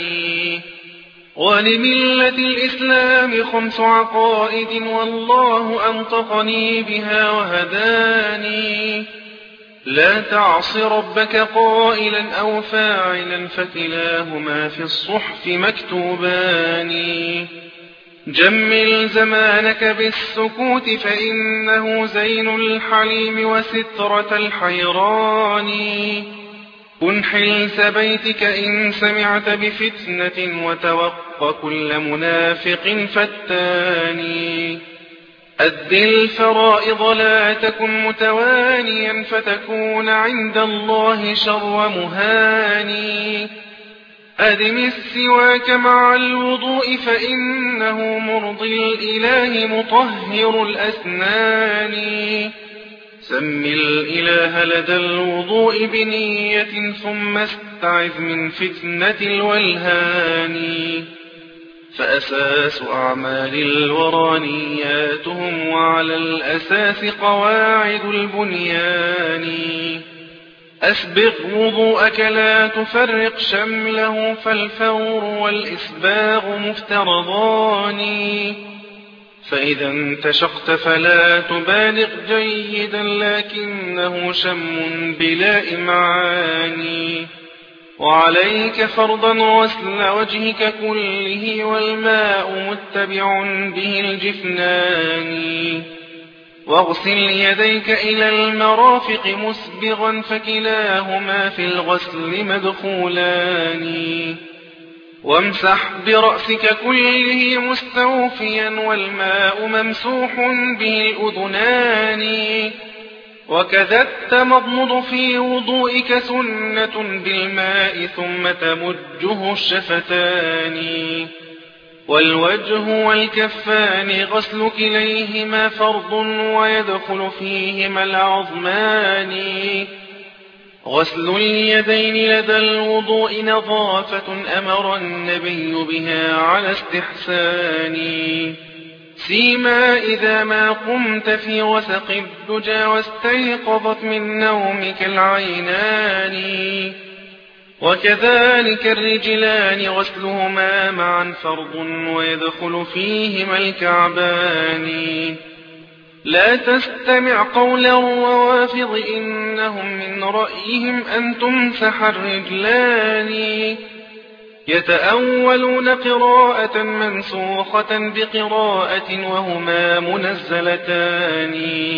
ولملة الإسلام خمس عقائد والله أنطقني بها وهداني. لا تعص ربك قائلا أو فاعلا فكلاهما في الصحف مكتوبان جمل زمانك بالسكوت فإنه زين الحليم وسترة الحيران كن حلس بيتك إن سمعت بفتنة وتوق كل منافق فتان أد الفرائض لا تكن متوانيا فتكون عند الله شر مهاني أدم السواك مع الوضوء فإنه مرضي الإله مطهر الأسنان سم الإله لدى الوضوء بنية ثم استعذ من فتنة الولهان فأساس أعمال الورى نياتهم وعلى الأساس قواعد البنيان أسبغ وضوءك لا تفرق شمله فالفور والإسباغ مفترضان فإذا انتشقت فلا تبالغ جيدا لكنه شم بلا إمعان وعليك فرضا غسل وجهك كله والماء متبع به الجفنان واغسل يديك إلى المرافق مسبغا فكلاهما في الغسل مدخولان وامسح برأسك كله مستوفيا والماء ممسوح به الأذنان وكذا التمضمض في وضوئك سنة بالماء ثم تمجه الشفتان والوجه والكفان غسل كليهما فرض ويدخل فيهما العظمان غسل اليدين لدى الوضوء نظافة أمر النبي بها على استحسان سيما إذا ما قمت في وسق الدجى واستيقظت من نومك العينان وكذلك الرجلان غسلهما معا فرض ويدخل فيهما الكعبان لا تستمع قول الروافض إنهم من رأيهم أن تمسح الرجلان يتأولون قراءة منسوخة بقراءة وهما منزلتان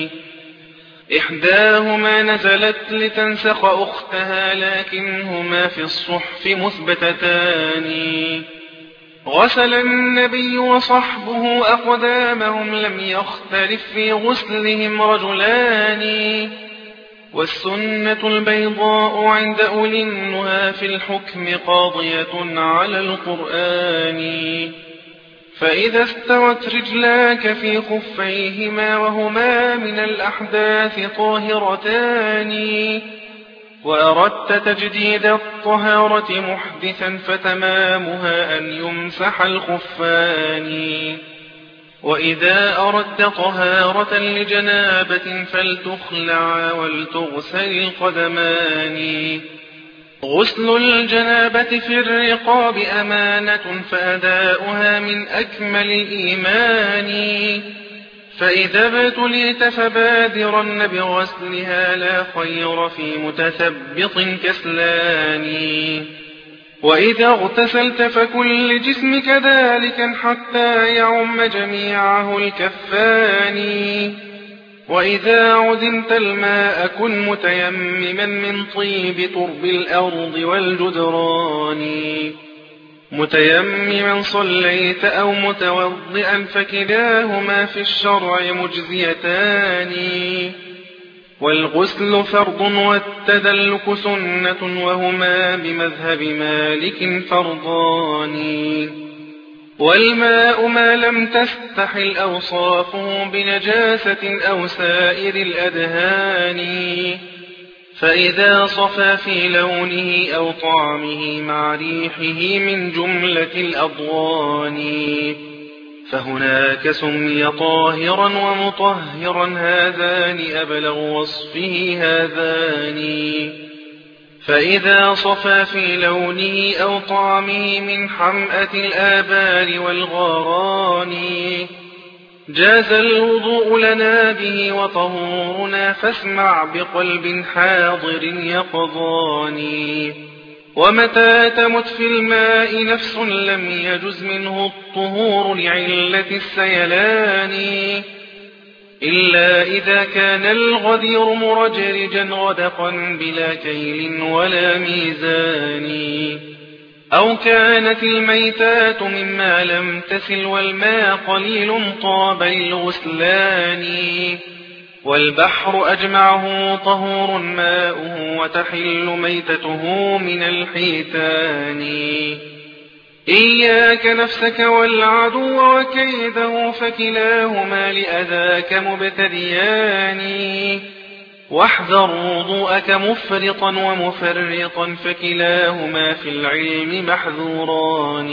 إحداهما نزلت لتنسخ أختها لكنهما في الصحف مثبتتان غسل النبي وصحبه أقدامهم لم يختلف في غسلهم رجلان والسنة البيضاء عند أولي النهى في الحكم قاضية على القرآن فإذا استوت رجلاك في خفيهما وهما من الأحداث طاهرتان وأردت تجديد الطهارة محدثا فتمامها أن يمسح الخفان وإذا أردت طهارة لجنابة فلتخلع ولتغسل القدمان غسل الجنابة في الرقاب أمانة فأداؤها من أكمل الإيمان فإذا ابتليت فبادرن بغسلها لا خير في متثبط كسلان وإذا اغتسلت فكن لجسمك ذلك حتى يعم جميعه الكفان وإذا عدمت الماء كن متيمما من طيب ترب الأرض والجدران متيمما صليت أو متوضئا فكلاهما في الشرع مجزيتان والغسل فرض والتدلك سنة وهما بمذهب مالك فرضان والماء ما لم تستحل أوصافه بنجاسة أو سائر الأدهان فإذا صفى في لونه أو طعمه مع ريحه من جملة الأضوان فهناك سمي طاهرا ومطهرا هذان أبلغ وصفه هذان فإذا صفى في لونه أو طعمه من حمأة الآبار والغران جاز الوضوء لنا به وطهورنا، فاسمع بقلب حاضر يقظان. ومتى تمت في الماء نفس لم يجز منه الطهور لعلة السيلان، إلا إذا كان الغدير مرجرجا غدقا بلا كيل ولا ميزان، أو كانت الميتات مما لم تسل والماء قليل طاب للغسلان، والبحر أجمعه طهور ماؤه وتحل ميتته من الحيتان. إياك نفسك والعدو وكيده، فكلاهما لأذاك مبتديان. واحذر وضوءك مفرطا ومفرطا، فكلاهما في العلم محذوران.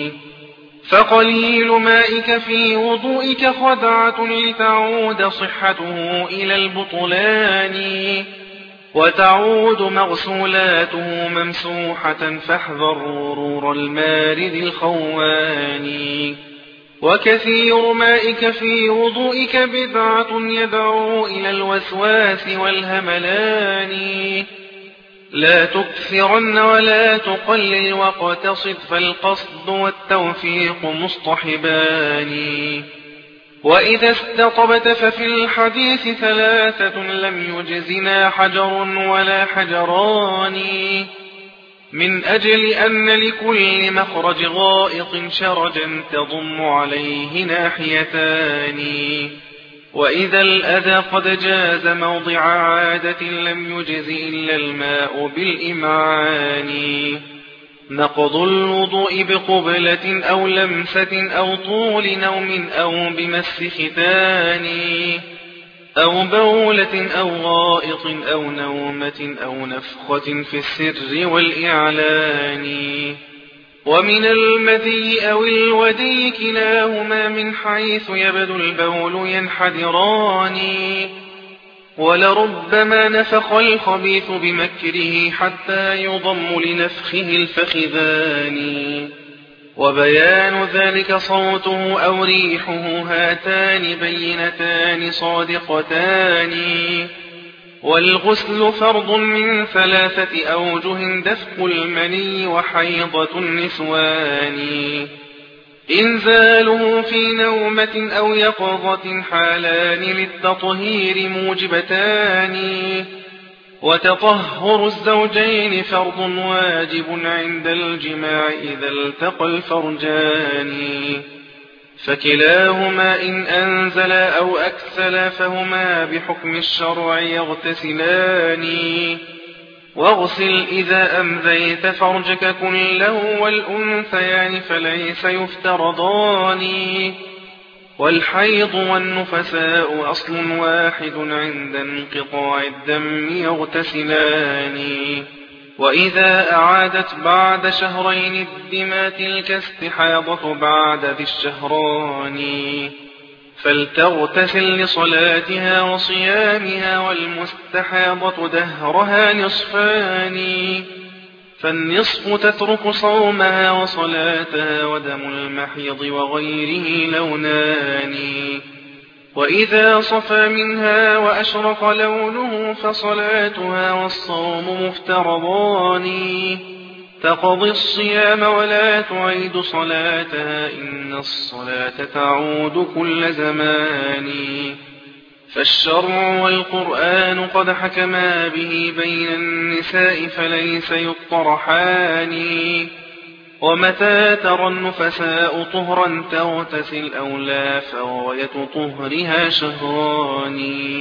فقليل مائك في وضوئك خدعة، لتعود صحته إلى البطلان، وتعود مغسولاته ممسوحة، فاحذر غرور المارد الخوان. وكثير مائك في وضوئك بدعة، يدعو إلى الوسواس والهملان. لا تكثرن ولا تقلل واقتصد، فالقصد والتوفيق مصطحبان. وإذا استطبت ففي الحديث ثلاثة، لم يجزنا حجر ولا حجران، من أجل أن لكل مخرج غائط شرجا تضم عليه ناحيتان. وإذا الأذى قد جاز موضع عادة، لم يجز إلا الماء بالإمعان. نقض الوضوء بقبلة أو لمسة أو طول نوم أو بمس ختان، أو بولة أو غائط أو نومة أو نفخة في السر والإعلان. ومن المذي أو الودي كلاهما، من حيث يبدو البول ينحدران. ولربما نفخ الخبيث بمكره، حتى يضم لنفخه الفخذان. وبيان ذلك صوته أو ريحه، هاتان بينتان صادقتان. والغسل فرض من ثلاثة أوجه، دفق المني وحيضة النسوان. إنزاله في نومة أو يقظة، حالان للتطهير موجبتان. وتطهر الزوجين فرض واجب عند الجماع، إذا التقى الفرجان. فكلاهما إن أنزلا أو أكسلا، فهما بحكم الشرع يغتسلان. واغسل إذا أمذيت فرجك كله، والأنثيان فليس يفترضان. والحيض والنفساء أصل واحد، عند انقطاع الدم يغتسلان. وإذا أعادت بعد شهرين الدماء، تلك استحاضة بعد ذي الشهران. فلتغتسل لصلاتها وصيامها، والمستحاضة دهرها نصفان. فالنصف تترك صومها وصلاتها، ودم المحيض وغيره لونان. وإذا صفى منها وأشرق لونه، فصلاتها والصوم مفترضان. تقضي الصيام ولا تعيد صلاتها، إن الصلاة تعود كل زمان. فالشرع والقرآن قد حكما به بين النساء، فليس يطرحان. ومتى ترى النفساء طهرا تغتسل أو لا، فغاية طهرها شهران.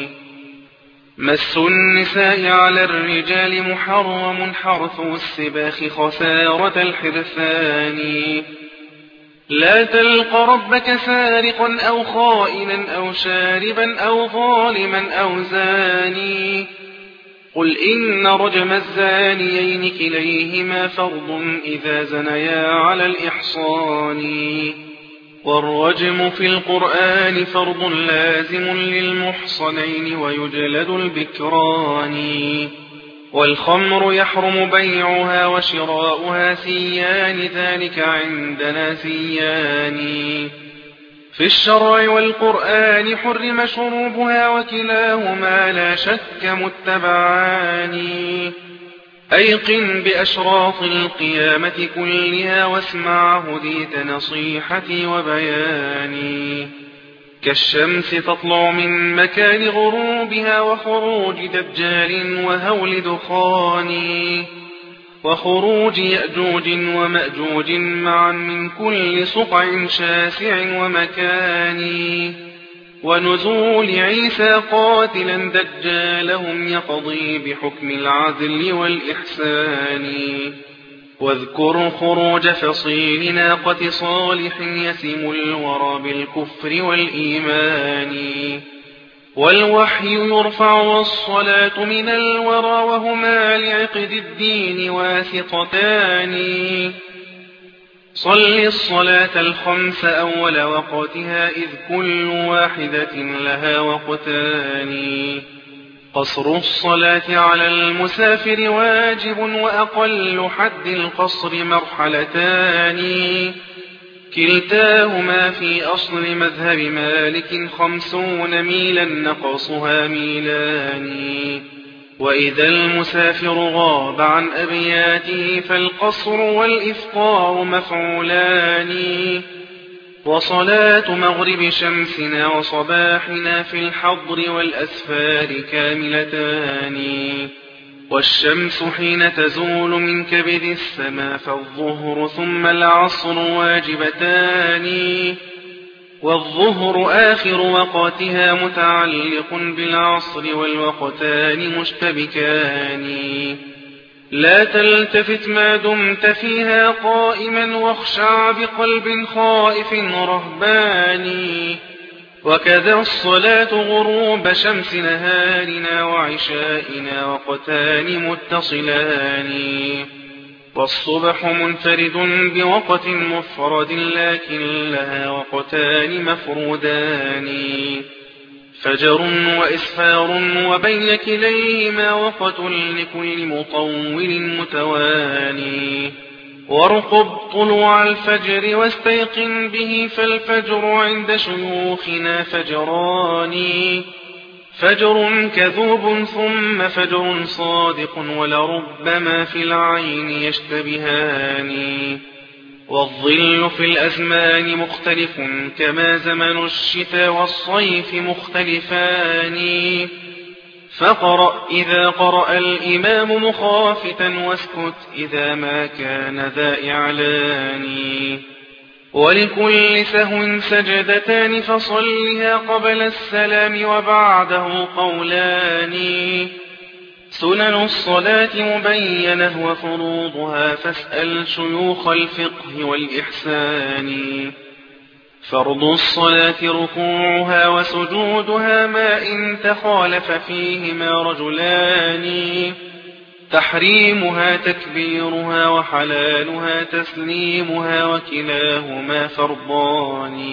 مس النساء على الرجال محرم، حرث السباخ خسارة الحرثان. لا تلق ربك سارقا أو خائنا أو شاربا أو ظالما أو زاني. قل إن رجم الزانيين كليهما فرض، إذا زنيا على الإحصان. والرجم في القرآن فرض لازم للمحصنين، ويجلد البكران. والخمر يحرم بيعها وشراؤها سيان، ذلك عندنا سيان. في الشرع والقرآن حرم شروبها وكلاهما لا شك متبعان أيقن بأشراط القيامة كلها واسمع هديت نصيحتي وبياني كالشمس تطلع من مكان غروبها وخروج دجال وهول دخان وخروج يأجوج ومأجوج معا من كل صقع شاسع ومكان ونزول عيسى قاتلا دجالهم يقضي بحكم العدل والإحسان واذكر خروج فصيل ناقة صالح يسم الورى بالكفر والإيمان والوحي يرفع والصلاة من الورى وهما لعقد الدين واثقتان صل الصلاة الخمس أول وقتها إذ كل واحدة لها وقتان قصر الصلاة على المسافر واجب وأقل حد القصر مرحلتان كلتاهما في أصل مذهب مالك خمسون ميلا نقصها ميلان وإذا المسافر غاب عن أبياته فالقصر والإفطار مفعولان وصلاة مغرب شمسنا وصباحنا في الحضر والأسفار كاملتان والشمس حين تزول من كبد السماء فالظهر ثم العصر واجبتان والظهر آخر وقتها متعلق بالعصر والوقتان مشتبكان لا تلتفت ما دمت فيها قائما واخشع بقلب خائف رهباني وكذا الصلاة غروب شمس نهارنا وعشائنا وقتان متصلان والصبح منفرد بوقت مفرد لكن لها وقتان مفرودان فجر وإسفار وبين كليهما وقت لكل مطول متواني وارقب طلوع الفجر واستيقن به فالفجر عند شيوخنا فجران فجر كذوب ثم فجر صادق ولربما في العين يشتبهان والظل في الأزمان مختلف كما زمن الشتاء والصيف مختلفان فقرأ إذا قرأ الإمام مخافتا واسكت إذا ما كان ذا إعلان ولكل سهو سجدتان فصلها قبل السلام وبعده قولان سنن الصلاة مبينة وفروضها فاسأل شيوخ الفقه والإحسان فرض الصلاة ركوعها وسجودها ما إن تخالف فيهما رجلان تحريمها تكبيرها وحلالها تسليمها وكلاهما فرضان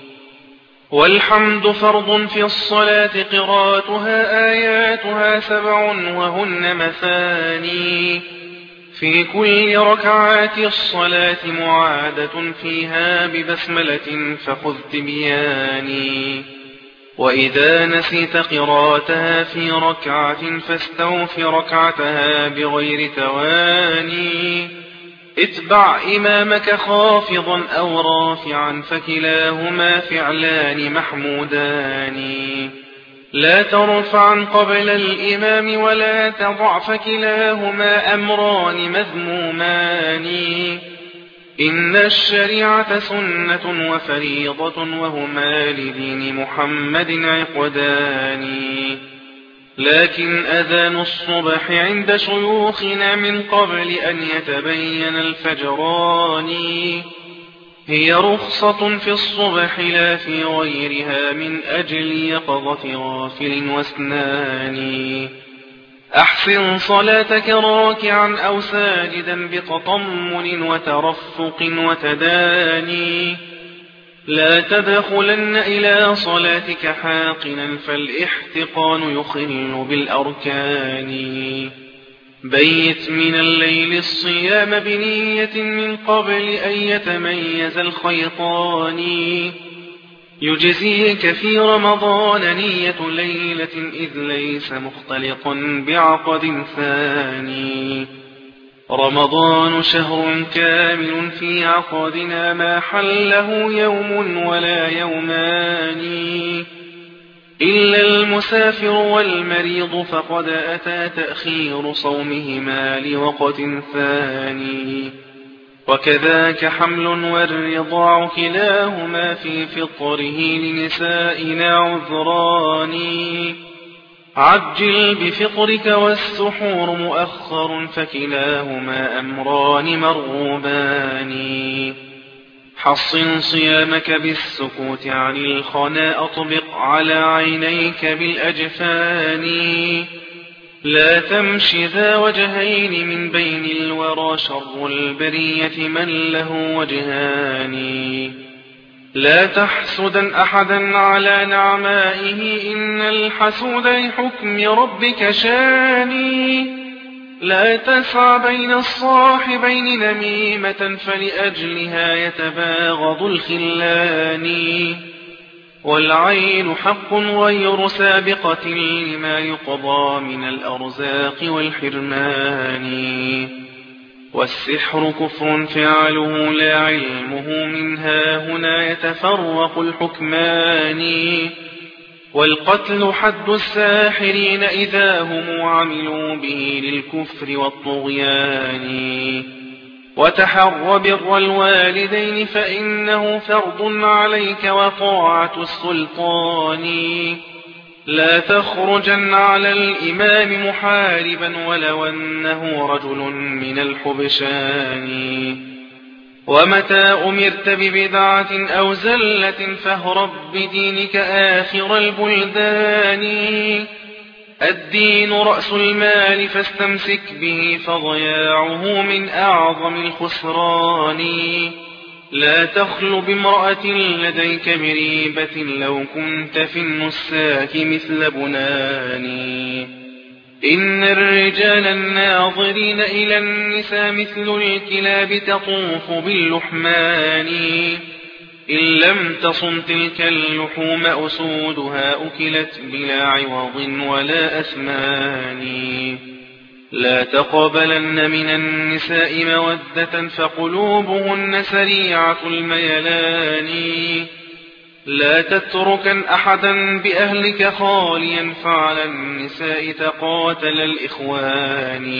والحمد فرض في الصلاة قراءتها آياتها سبع وهن مثاني في كل ركعات الصلاة معادة فيها ببسملة فخذ تبياني وإذا نسيت قراءتها في ركعة فاستوف ركعتها بغير تواني اتبع إمامك خافضا أو رافعا فكلاهما فعلان محمودان لا ترفعا قبل الإمام ولا تضع فكلاهما أمران مذمومان إن الشريعة سنة وفريضة وهما لدين محمد عقدان لكن أذان الصبح عند شيوخنا من قبل أن يتبين الفجران هي رخصة في الصبح لا في غيرها من أجل يقظة غافل واسنان أحسن صلاتك راكعا أو ساجدا بتطمن وترفق وتداني لا تدخلن إلى صلاتك حاقنا فالاحتقان يخل بالأركان بيت من الليل الصيام بنية من قبل أن يتميز الخيطان يجزيك في رمضان نية ليلة إذ ليس مختلطا بعقد ثاني. رمضان شهر كامل في عقدنا ما حله يوم ولا يومان، إلا المسافر والمريض فقد أتى تأخير صومهما لوقت ثاني. وكذاك حمل والرضاع كلاهما في فطره لنسائنا عذران. عجل بفطرك والسحور مؤخر فكلاهما أمران مرغوبان. حصن صيامك بالسكوت عن الخنا أطبق على عينيك بالأجفان. لا تمش ذا وجهين من بين الورى شر البرية من له وجهان. لا تحسدا أحدا على نعمائه إن الحسود لحكم ربك شاني. لا تسع بين الصاحبين نميمة فلأجلها يتباغض الخلان. والعين حق غير سابقة لما يقضى من الأرزاق والحرمان. والسحر كفر فعله لا علمه منها هنا يتفرق الحكمان. والقتل حد الساحرين إذا هم عملوا به للكفر والطغيان. وتحر بر الوالدين فإنه فرض عليك وطاعة السلطان. لا تخرجن على الإمام محاربا ولو أنه رجل من الحبشان. ومتى أمرت ببدعة أو زلة فاهرب بدينك آخر البلدان. الدين رأس المال فاستمسك به فضياعه من أعظم الخسران. لا تخل بامرأة لديك مريبة لو كنت في النساك مثل بنان. إن الرجال الناظرين إلى النساء مثل الكلاب تطوف باللحمان. إن لم تصم تلك اللحوم أسودها أكلت بلا عوض ولا أثمان. لا تقبلن من النساء مودة فقلوبهن سريعة الميلان. لا تتركن أحدا بأهلك خاليا فعلى النساء تقاتل الإخوان.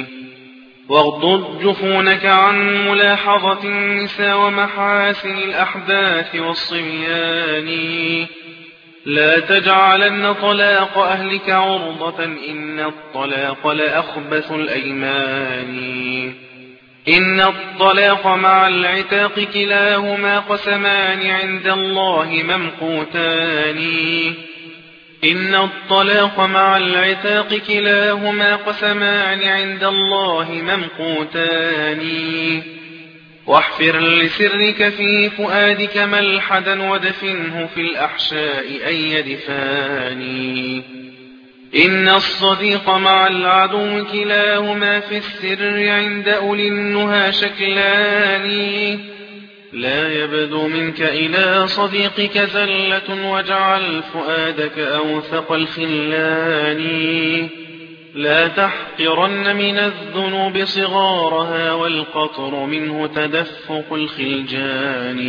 واغضض جفونك عن ملاحظة النساء ومحاسن الأحداث والصبيان. لا تجعلن طلاق أهلك عرضة إن الطلاق لأخبث الأيمان. إن الطلاق مع العتاق كلاهما قسمان عند الله ممقوتان. إن الطلاق مع العتاق كلاهما قسمان عند الله ممقوتان. واحفر لسرك في فؤادك ملحدا ودفنه في الأحشاء أي دفان. إن الصديق مع العدو كلاهما في السر عند أولي النهى شكلان. لا يبدو منك إلى صديقك زلة واجعل فؤادك أوثق الخلان. لا تحقرن من الذنوب صغارها والقطر منه تدفق الخلجان.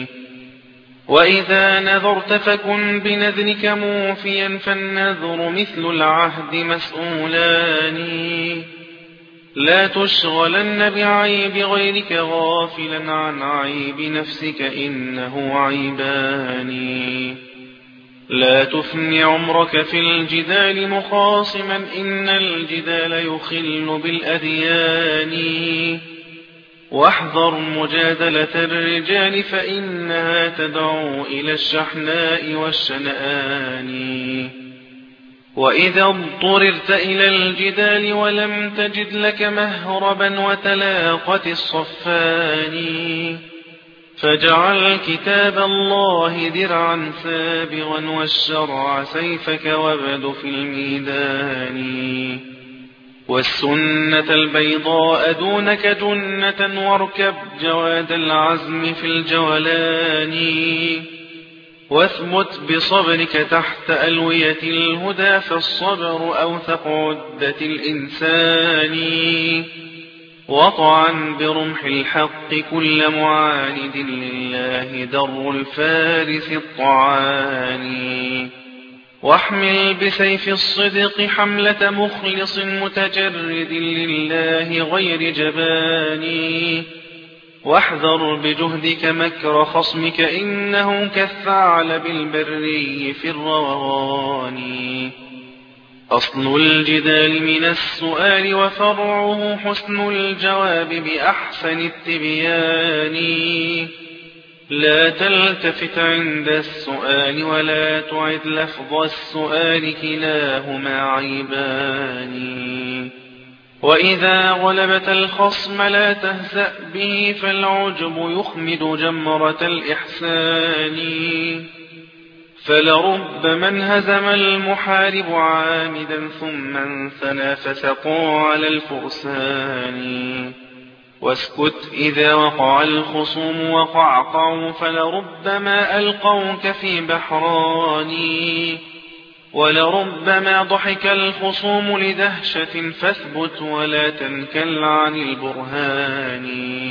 وإذا نذرت فكن بنذرك موفيا فالنذر مثل العهد مسؤولان. لا تشغلن بعيب غيرك غافلا عن عيب نفسك إنه عيبان. لا تفني عمرك في الجدال مخاصما إن الجدال يخل بالأديان. واحذر مجادلة الرجال فإنها تدعو إلى الشحناء والشنآن. وإذا اضطررت إلى الجدال ولم تجد لك مهربا وتلاقت الصفان. فاجعل كتاب الله درعا سابغا والشرع سيفك وابد في الميدان. والسنة البيضاء دونك جنة واركب جواد العزم في الجولان. واثبت بصبرك تحت ألوية الهدى، فالصبر أوثق عدة الإنسان. وطعن برمح الحق كل معاند لله، در الفارس الطعان. واحمل بسيف الصدق حملة مخلص متجرد لله غير جبان. واحذر بجهدك مكر خصمك، إنه كالثعلب البري في الروان. أصل الجدال من السؤال، وفرعه حسن الجواب بأحسن التبيان. لا تلتفت عند السؤال، ولا تعد لفظ السؤال، كلاهما عيبان. وإذا غلبت الخصم لا تهزأ به، فالعجب يخمد جمرة الإحسان. فلربما انهزم المحارب عامدا، ثم انثنى فسقوا على الفرسان. واسكت إذا وقع الخصوم وقعقعوا، فلربما ألقوك في بحران. ولربما ضحك الخصوم لدهشة، فاثبت ولا تنكل عن البرهان.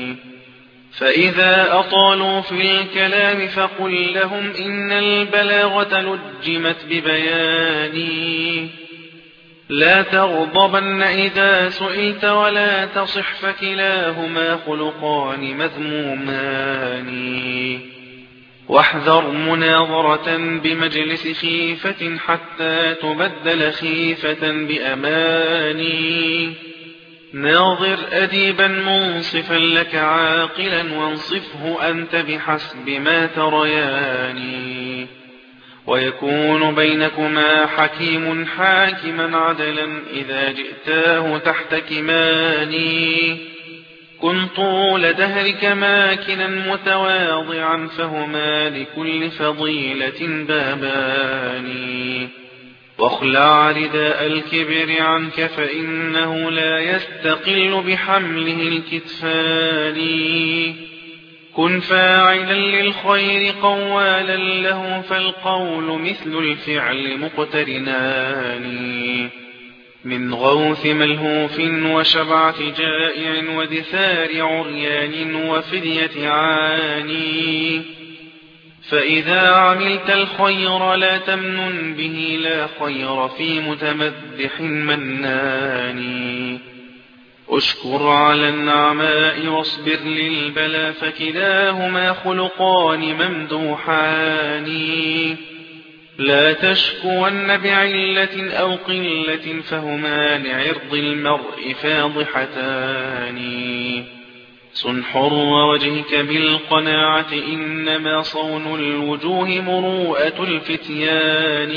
فإذا أطالوا في الكلام فقل لهم، إن البلاغة لجمت ببيان. لا تغضبن إذا سئلت ولا تصح، فكلاهما خلقان مذمومان. واحذر مناظرة بمجلس خيفة، حتى تبدل خيفة بأمان. ناظر أديبا منصفا لك عاقلا، وانصفه أنت بحسب ما تريان. ويكون بينكما حكيم حاكما عدلا، إذا جئتاه تحت كمان. كن طول دهرك ماكنا متواضعا، فهما لكل فضيلة بابان. واخلع رداء الكبر عنك، فإنه لا يستقل بحمله الكتفان. كن فاعلا للخير قوالا له، فالقول مثل الفعل مقترنان. من غوث ملهوف وشبعة جائع، ودثار عريان وفدية عاني. فإذا عملت الخير لا تمنن به، لا خير في متمدح منان. اشكر على النعماء واصبر للبلا، فكلاهما خلقان ممدوحان. لا تشكون بعلة أو قلة، فهما لعرض المرء فاضحتان. صن حر وجهك بالقناعة، إنما صون الوجوه مروءة الفتيان.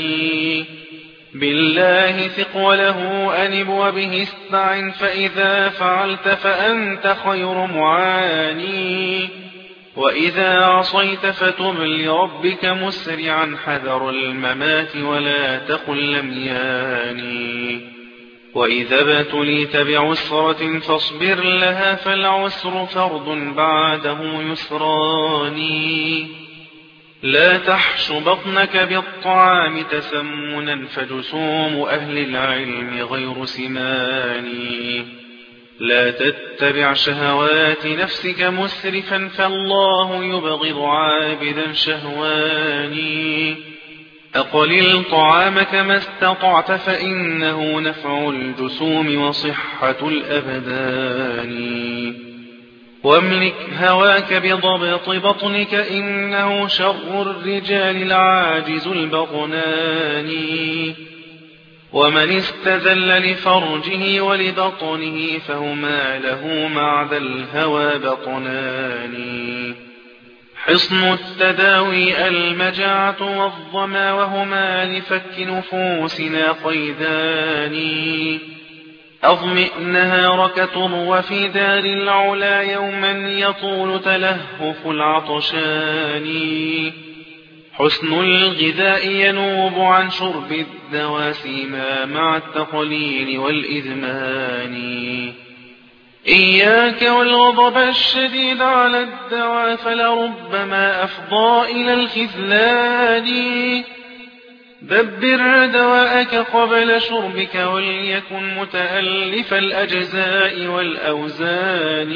بالله ثق وله أنب، وبه استعن، فإذا فعلت فأنت خير معاني. وإذا عصيت فتب لربك مسرعا، حذر الممات ولا تقل لم ياني. وإذا ابتليت بعسرة فاصبر لها، فالعسر فرض بعده يسران. لا تحش بطنك بالطعام تسمنا، فجسوم أهل العلم غير سمان. لا تتبع شهوات نفسك مسرفا، فالله يبغض عابدا شهواني. أقلل طعامك ما استطعت، فإنه نفع الجسوم وصحة الأبدان. واملك هواك بضبط بطنك، إنه شر الرجال العاجز البطنان. ومن استذل لفرجه ولبطنه، فهما له معذ الهوى بطنان. حصن التداوي المجاعة والظما، وهما لفك نفوسنا قيدان. أضمئ نهارك تروى في دار العلا، يوما يطول تلهف العطشان. حسن الغذاء ينوب عن شرب الدواسيما، مع التقليل والإذمان. إياك والغضب الشديد على الدواء فلربما أفضى إلى الخذلان. دبر دواءك قبل شربك وليكن متألف الأجزاء والأوزان.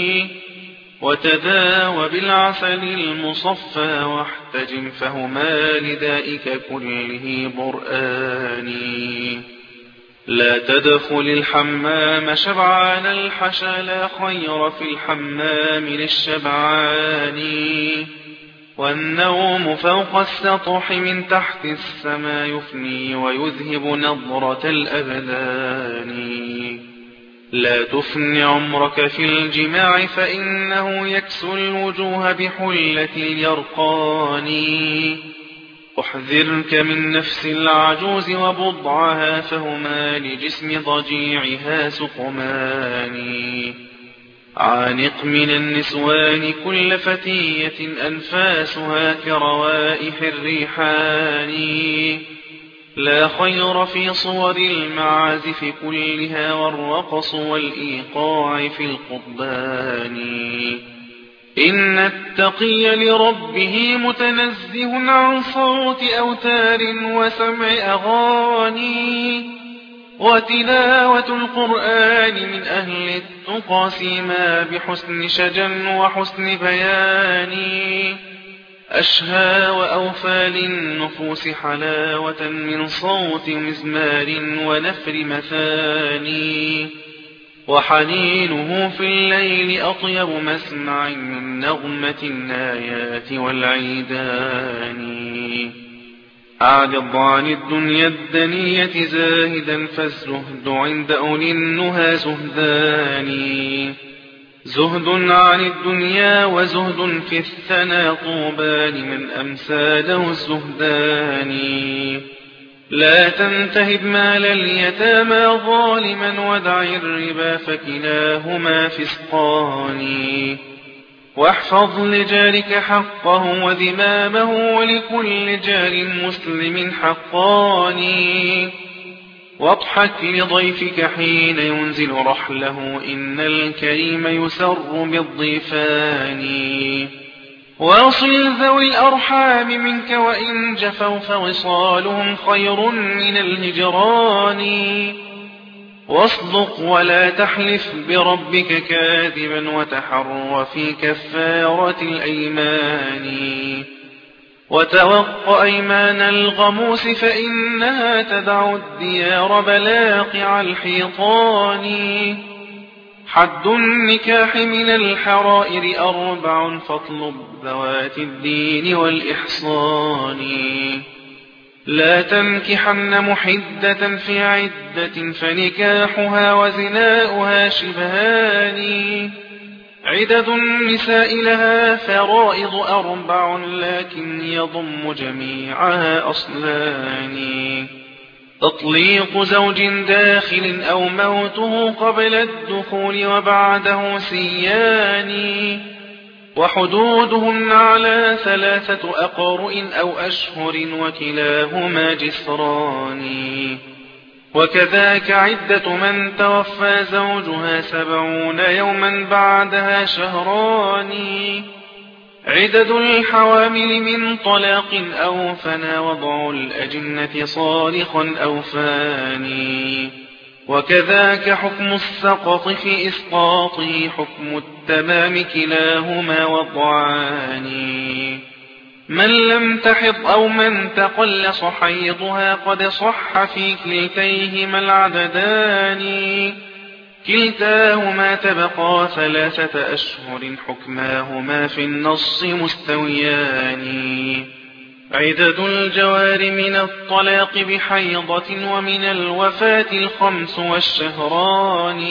وتداوى بالعسل المصفى واحتجم فهما لدائك كله برآن. لا تدخل الحمام شبعان الحشا لا خير في الحمام للشبعان. والنوم فوق السطح من تحت السماء يفني ويذهب نظرة الأبدان. لا تفن عمرك في الجماع فإنه يكسو الوجوه بحلة اليرقان. أحذرك من نفس العجوز وبضعها فهما لجسم ضجيعها سقمان. عانق من النسوان كل فتية أنفاسها كروائح الريحان. لا خير في صور المعازف كلها والرقص والإيقاع في القضبان. إن التقي لربه متنزه عن صوت أوتار وسمع أغاني. وتلاوة القرآن من أهل التقى سيما بحسن شجن وحسن بيان. أشهى وأوفى للنفوس حلاوة من صوت مزمار ونفر مثاني. وحنينه في الليل أطيب مسمع من نغمة النايات والعيدان. أعرض عن الدنيا الدنية زاهدا فالزهد عند أولي النهى زهدان. زهد عن الدنيا وزهد في الثنى طوبى لمن أمسى له الزهدان. لا تنتهب مال اليتامى ظالما ودع الربا فكلاهما فسقان. واحفظ لجارك حقه وذمامه ولكل جار مسلم حقان. واضحك لضيفك حين ينزل رحله إن الكريم يسر بالضيفان. واصل ذوي الأرحام منك وإن جفوا فوصالهم خير من الهجران. واصدق ولا تحلف بربك كاذبا وتحر في كفارة الأيمان. وتوق أيمان الغموس فإنها تدع الديار بلاقع الحيطان. حد النكاح من الحرائر أربع فاطلب ذوات الدين والإحصان. لا تنكحن محدة في عدة فنكاحها وزناؤها شبهان. عدد النساء لها فرائض أربع لكن يضم جميعها أصلان. تطليق زوج داخل أو موته قبل الدخول وبعده سيان. وحدودهن على ثلاثة أقرؤ أو أشهر وكلاهما جسران. وكذاك عدة من توفى زوجها سبعون يوما بعدها شهران. عدد الحوامل من طلاق أو فنى وضع الأجنة صارخا أو فاني. وكذاك حكم السقط في إسقاطه حكم التمام كلاهما وضعان. من لم تحض أو من تقلص حيضها قد صح في كلتيهما العددان. كلتاهما تبقى ثلاثة أشهر حكماهما في النص مستويان. عدد الجوار من الطلاق بحيضة ومن الوفاة الخمس والشهران.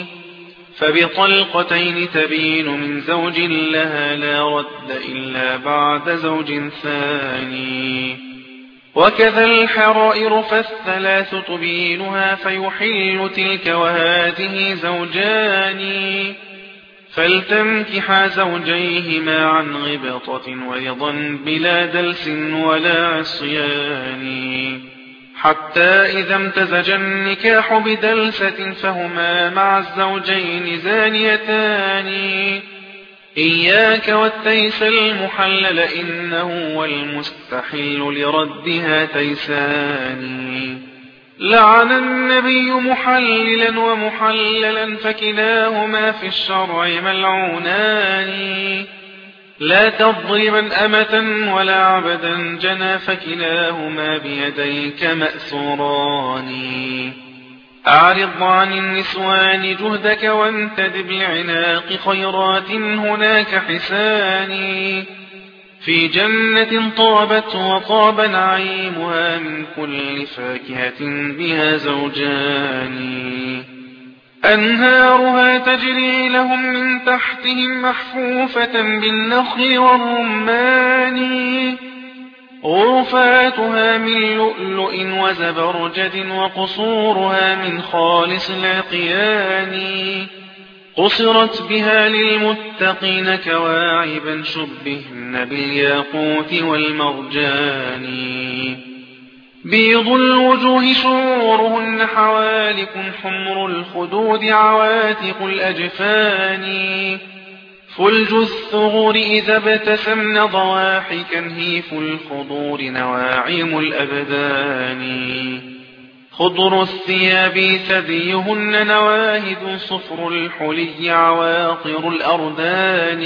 فبطلقتين تبين من زوج لها لا رد إلا بعد زوج ثاني. وكذا الحرائر فالثلاث تبينها فيحل تلك وهذه زوجان. فلتنكحا زوجيهما عن غبطة ورضا بلا دلس ولا عصيان. حتى إذا امتزج النكاح بدلسة فهما مع الزوجين زانيتان. إياك والتيس المحلل إنه والمستحل لردها تيسان. لعن النبي محللا ومحللا فكلاهما في الشرع ملعونان. لا تضربن أمة ولا عبدا جنى فكلاهما بيديك مأسوران. أعرض عن النسوان جهدك وانتدب لعناق خيرات هناك حسان. في جنة طابت وطاب نعيمها من كل فاكهة بها زوجان. أنهارها تجري لهم من تحتهم محفوفة بالنخل والرمان. غرفاتها من لؤلؤ وزبرجد وقصورها من خالص العقيان. قصرت بها للمتقين كواعبا شبهن بالياقوت والمرجان. بيض الوجوه شورهن حوالك حمر الخدود عواتق الأجفان. فلج الثغور إذا ابتسمن ضواحكا هيف الخضور نواعم الأبدان. خضر الثياب ثديهن نواهد صفر الحلي عواقر الأردان.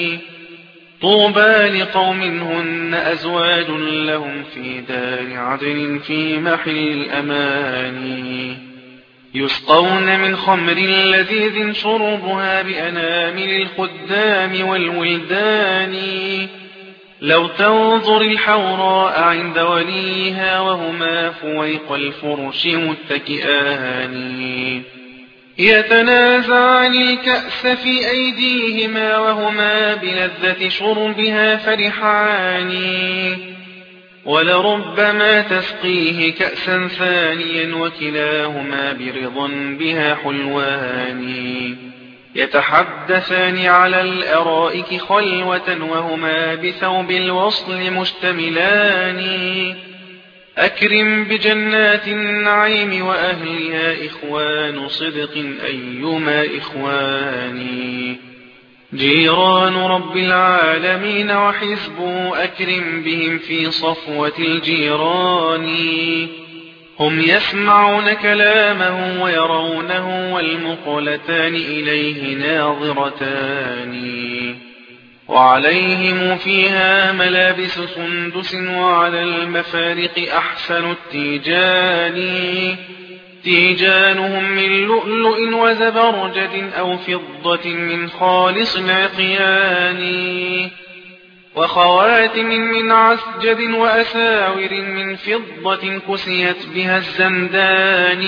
طوبى لقوم هن أزواج لهم في دار عدن في محل الأمان. يسقون من خمر لذيذ شربها بأنامل الخدام والولدان. لو تنظر الحوراء عند وليها وهما فويق الفرش متكئان. يتنازعان الكأس في أيديهما وهما بلذة شربها فرحان. ولربما تسقيه كأسا ثانيا وكلاهما برضا بها حلوان. يتحدثان على الأرائك خلوة وهما بثوب الوصل مشتملان. أكرم بجنات النعيم وأهلها إخوان صدق أيما إخوان. جيران رب العالمين وحزبه أكرم بهم في صفوة الجيران. هم يسمعون كلامه ويرونه والمقلتان إليه ناظرتان. وعليهم فيها ملابس سندس وعلى المفارق أحسن التيجان. تيجانهم من لؤلؤ وزبرجد أو فضة من خالص العقيان. وخواتم من عسجد وأساور من فضة كسيت بها الزندان.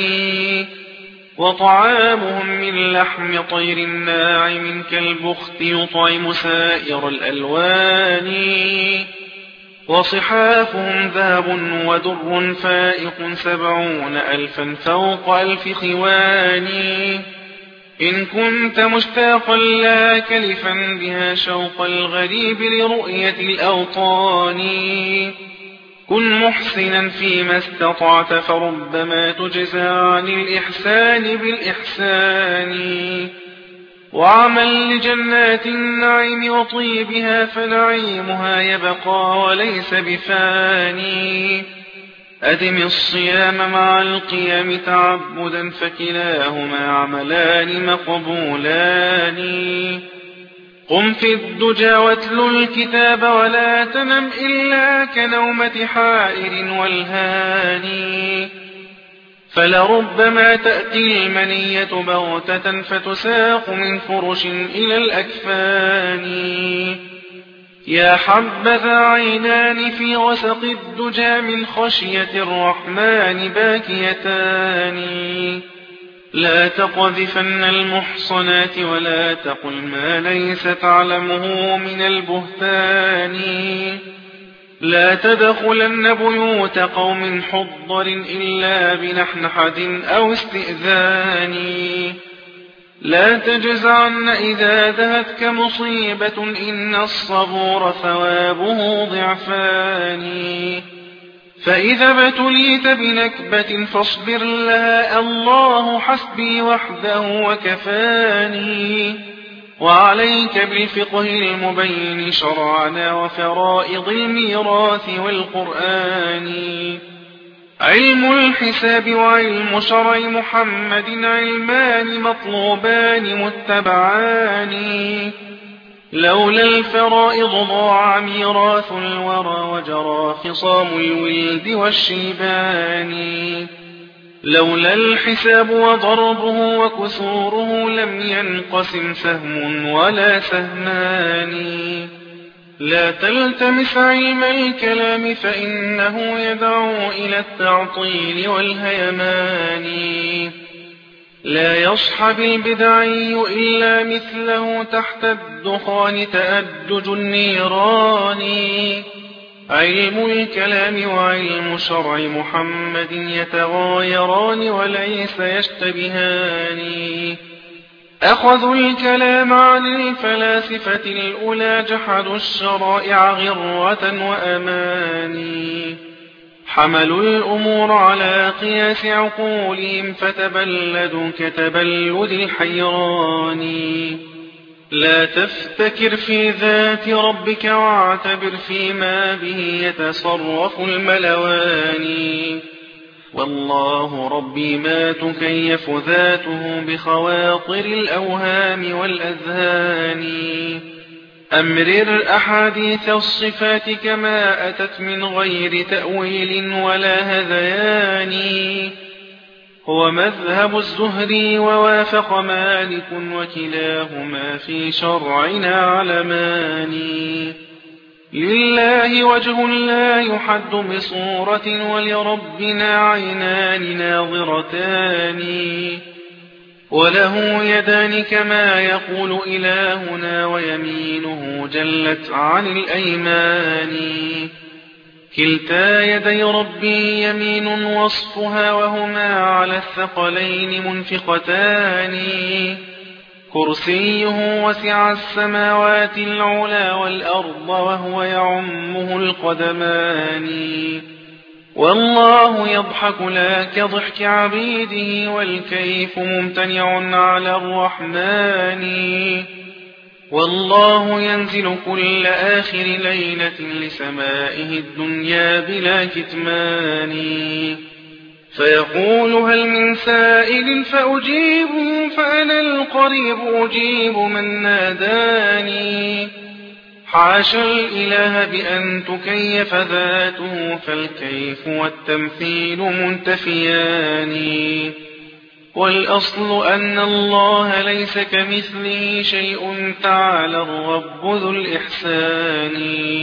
وطعامهم من لحم طير ناعم كالبخت يطعم سائر الألوان. وصحافهم ذهب ودر فائق سبعون ألفا فوق ألف خوان. إن كنت مشتاقا لا كلفا بها شوق الغريب لرؤية الأوطان. كن محسنا فيما استطعت فربما تجزى عن الإحسان بالإحسان. وعمل لجنات النعيم وطيبها فنعيمها يبقى وليس بفاني. أدم الصيام مع القيام تعبدا فكلاهما عملان مقبولان. قم في الدجى واتل الكتاب ولا تنم إلا كنومة حائر والهاني. فلربما تأتي المنية بغتة فتساق من فرش إلى الأكفان. يا حبذا عينان في غسق الدجى من خشية الرحمن باكيتان. لا تقذفن المحصنات ولا تقل ما ليس تعلمه من البهتان. لا تدخلن بيوت قوم حضر إلا بنحنحة أو استئذان. لا تجزعن إذا دهتك مصيبة إن الصبور ثوابه ضعفان. فإذا ابتليت بنكبة فاصبر لها، الله حسبي وحده وكفاني. وعليك بالفقه المبين شرعنا وفرائض الميراث والقرآن. علم الحساب وعلم شرع محمد علمان مطلوبان متبعان. لولا الفرائض ضاع ميراث الورى وجرى خصام الولد والشيبان. لولا الحساب وضربه وكسوره لم ينقسم سهم ولا سهمان. لا تلتمس علم الكلام فإنه يدعو إلى التعطيل والهيمان. لا يصحب البدعي إلا مثله تحت الدخان تأدج النيران. علم الكلام وعلم شرع محمد يتغايران وليس يشتبهان. أخذوا الكلام عن الفلاسفة الأولى جحدوا الشرائع غرة وأماني. حملوا الأمور على قياس عقولهم فتبلدوا كتبلد الحيران. لا تفتكر في ذات ربك واعتبر فيما به يتصرف الملوان. والله ربي ما تكيف ذاته بخواطر الأوهام والأذهان. أمرر أحاديث الصفات كما أتت من غير تأويل ولا هذيان. هو مذهب الزهري ووافق مالك وكلاهما في شرعنا علمان. لله وجه لا يحد بصورة ولربنا عينان ناظرتان. وله يدان كما يقول إلهنا ويمينه جلت عن الأيمان. كلتا يدي ربي يمين وصفها وهما على الثقلين منفقتان. كرسيه وسع السماوات العلا والأرض وهو يعمه القدمان. والله يضحك لا كضحك عبيده والكيف ممتنع على الرحمن. والله ينزل كل آخر ليلة لسمائه الدنيا بلا كتمان. فيقول هل من سائل فأجيب فأنا القريب أجيب من ناداني. حاشا الإله بأن تكيف ذاته فالكيف والتمثيل منتفيان. والأصل أن الله ليس كمثله شيء تعالى الرب ذو الإحسان.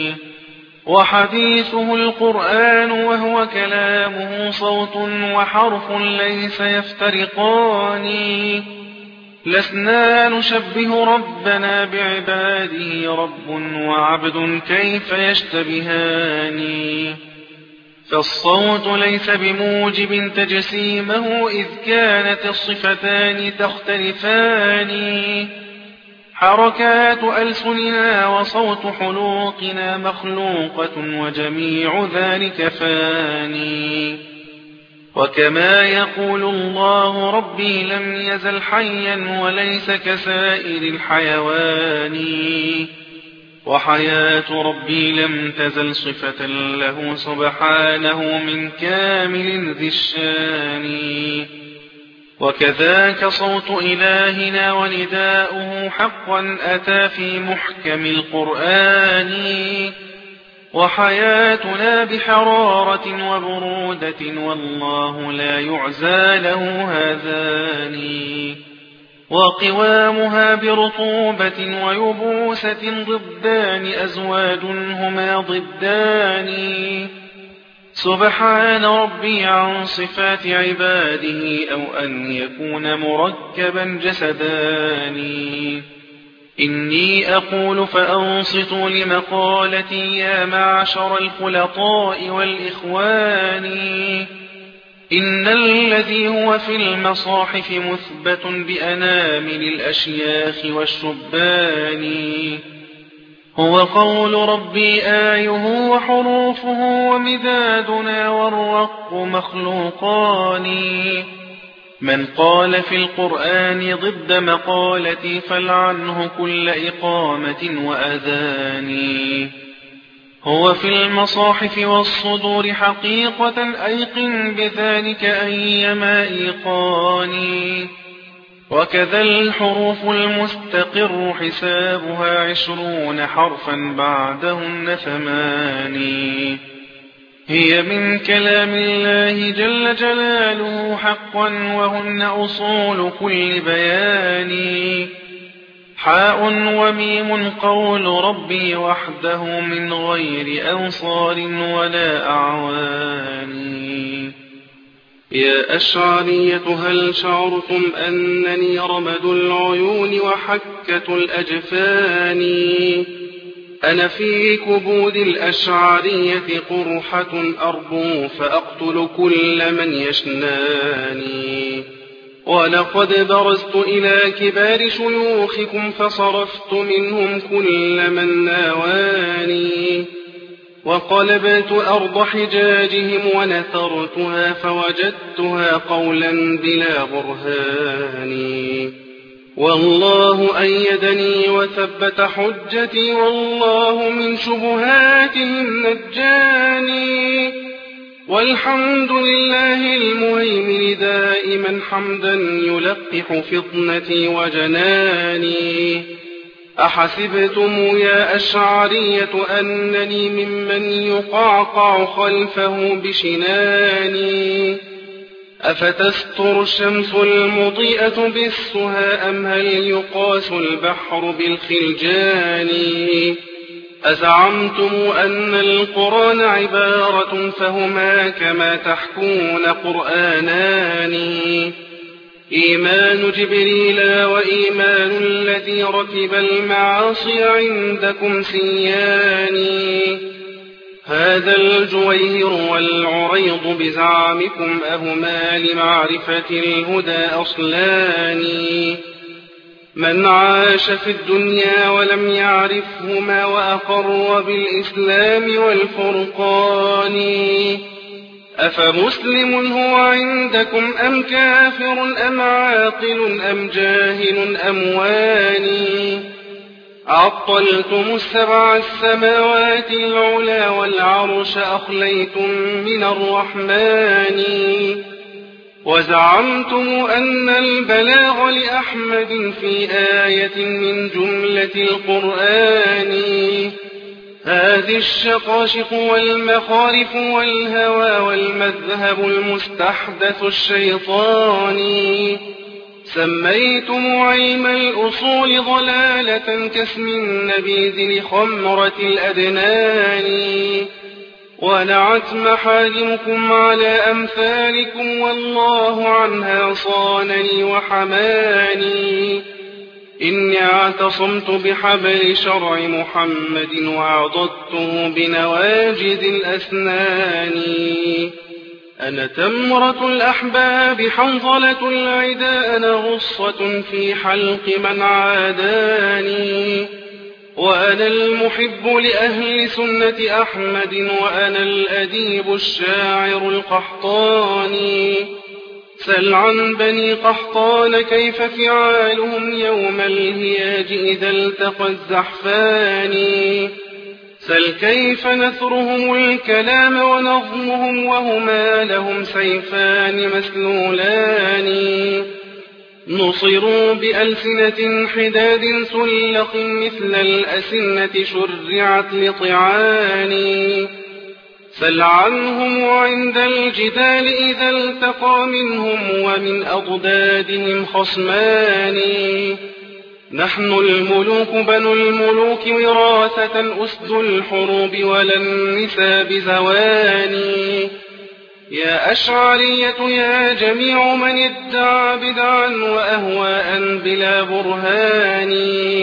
وحديثه القرآن وهو كلامه صوت وحرف ليس يفترقان. لسنا نشبه ربنا بعباده رب وعبد كيف يشتبهان. فالصوت ليس بموجب تجسيمه إذ كانت الصفتان تختلفان. حركات ألسننا وصوت حلوقنا مخلوقة وجميع ذلك فاني. وكما يقول الله ربي لم يزل حيا وليس كسائر الحيوان. وحياة ربي لم تزل صفة له سبحانه من كامل ذي الشان. وكذاك صوت إلهنا ونداؤه حقا أتى في محكم القرآن. وحياتنا بحرارة وبرودة والله لا يعزى له هذان. وقوامها برطوبة ويبوسة ضدان أزواج هما ضدان. سبحان ربي عن صفات عباده أو أن يكون مركبا جسدان. إني أقول فأنصتوا لمقالتي يا معشر الخلطاء والإخوان. إن الذي هو في المصاحف مثبت بأنامل الأشياخ والشبان. هو قول ربي آيه وحروفه ومدادنا والرق مخلوقان. من قال في القرآن ضد مقالتي فلعنه كل إقامة وأذان. هو في المصاحف والصدور حقيقة أيقن بذلك أيما إيقان. وكذا الحروف المستقر حسابها عشرون حرفا بعدهن ثماني. هي من كلام الله جل جلاله حقا وهن أصول كل بيان. حاء وميم قول ربي وحده من غير أنصار ولا أعوان. يا أشعرية هل شعرتم أنني رمد العيون وحكة الأجفان. أنا في كبود الأشعرية قرحة أربو فأقتل كل من يشناني. ولقد برزت إلى كبار شيوخكم فصرفت منهم كل من ناواني. وقلبت أرض حجاجهم ونثرتها فوجدتها قولا بلا برهان. والله أيدني وثبت حجتي والله من شبهاتهم نجاني. والحمد لله المهيمن دائما حمدا يلقح فطنتي وجناني. أحسبتم يا أشعرية أنني ممن يقعقع خلفه بشناني. أفتستر الشمس المضيئة بالسها أم هل يقاس البحر بالخلجان. أزعمتم أن القرآن عبارة فهما كما تحكون قرآنان. إيمان جبريل وإيمان الذي ركب المعاصي عندكم سيان. هذا الجويهر والعريض بزعمكم أهما لمعرفة الهدى أصلان. من عاش في الدنيا ولم يعرفهما وأقر بالإسلام والفرقان. أفمسلم هو عندكم أم كافر أم عاقل أم جاهل أم واني. عطلتم السبع السماوات العلا والعرش أخليتم من الرحمن. وزعمتم أن البلاغ لأحمد في آية من جملة القرآن. هذه الشقاشق والمخارف والهوى والمذهب المستحدث الشيطاني. سميتم علم الأصول ضلالة كاسم النبيذ لخمرة الأدنان. ونعت محارمكم على أمثالكم والله عنها صانني وحماني. إني اعتصمت بحبل شرع محمد وعضدته بنواجذ الأسنان. أنا تمرة الأحباب حنظلة العدا أنا غصة في حلق من عاداني. وأنا المحب لأهل سنة أحمد وأنا الأديب الشاعر القحطاني. سل عن بني قحطان كيف فعالهم يوم الهياج إذا التقى الزحفان. سل كيف نثرهم الكلام ونظمهم وهما لهم سيفان مسلولان. نصروا بألسنة حداد سلق مثل الأسنة شرعت لطعان. سل عنهم عند الجدال إذا التقى منهم ومن أضدادهم خصمان. نحن الملوك بنو الملوك وراثة أسد الحروب ولن نسى بزواني. يا أشعرية يا جميع من ادعى بدعا وأهواء بلا برهان.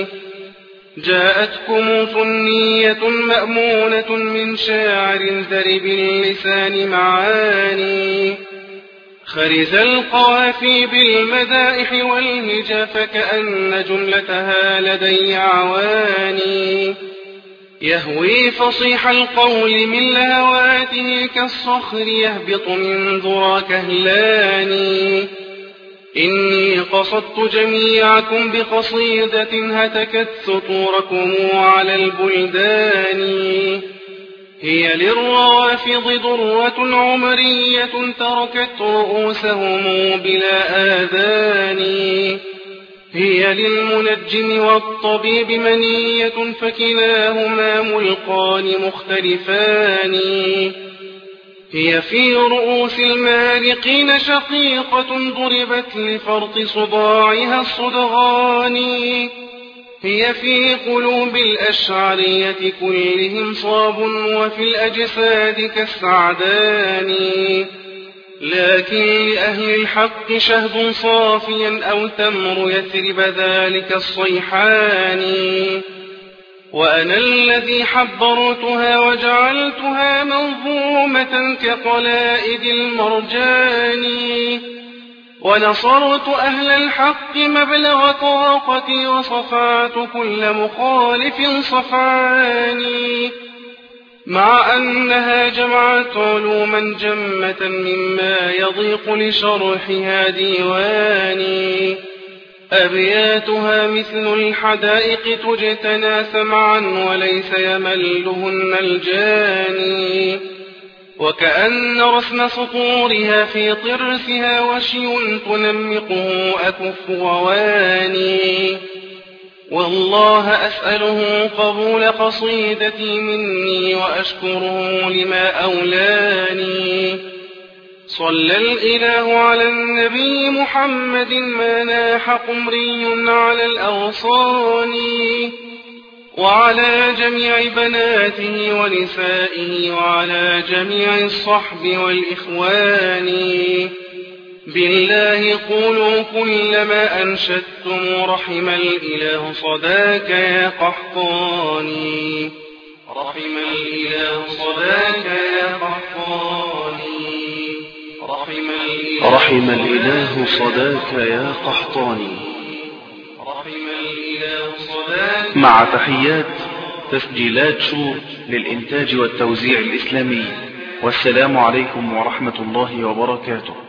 جاءتكم سنية مأمونة من شاعر ذرب اللسان معاني. خرز القوافي بالمدائح والهجا فكأن جملتها لدي عواني. يهوي فصيح القول من لهواته كالصخر يهبط من ذرى كهلاني. إني قصدت جميعكم بقصيدة هتكت سطوركم على البلدان. هي للروافض ضرة عمرية تركت رؤوسهم بلا آذان. هي للمنجم والطبيب منية فكلاهما ملقان مختلفان. هي في رؤوس المالقين شقيقة ضربت لفرط صداعها الصدغان. هي في قلوب الأشعرية كلهم صاب وفي الأجساد كالسعدان. لكن لأهل الحق شهد صافيا أو تمر يثرب ذلك الصيحان. وأنا الذي حبرتها وجعلتها منظومة كقلائد المرجان. ونصرت أهل الحق مبلغ طاقتي وصفعت كل مخالف صفعاني. مع أنها جمعت علوما جمة مما يضيق لشرحها ديواني. أبياتها مثل الحدائق تجتنى سمعا وليس يملهن الجاني. وكأن رسم سطورها في طرسها وشي تنمقه أكف وواني. والله أسأله قبول قصيدتي مني وأشكره لما أولاني. صلى الإله على النبي محمد ما ناح قمري على الأغصان. وعلى جميع بناته ونسائه وعلى جميع الصحب والإخوان. بالله قولوا كل ما أنشدتم رحم الإله صداك يا قحطاني. رحم الإله صداك يا قحطاني. رحم الإله, رحم الإله صداك يا قحطاني. رحم الإله صداك. مع تحيات تسجيلات شور للإنتاج والتوزيع الإسلامي. والسلام عليكم ورحمة الله وبركاته.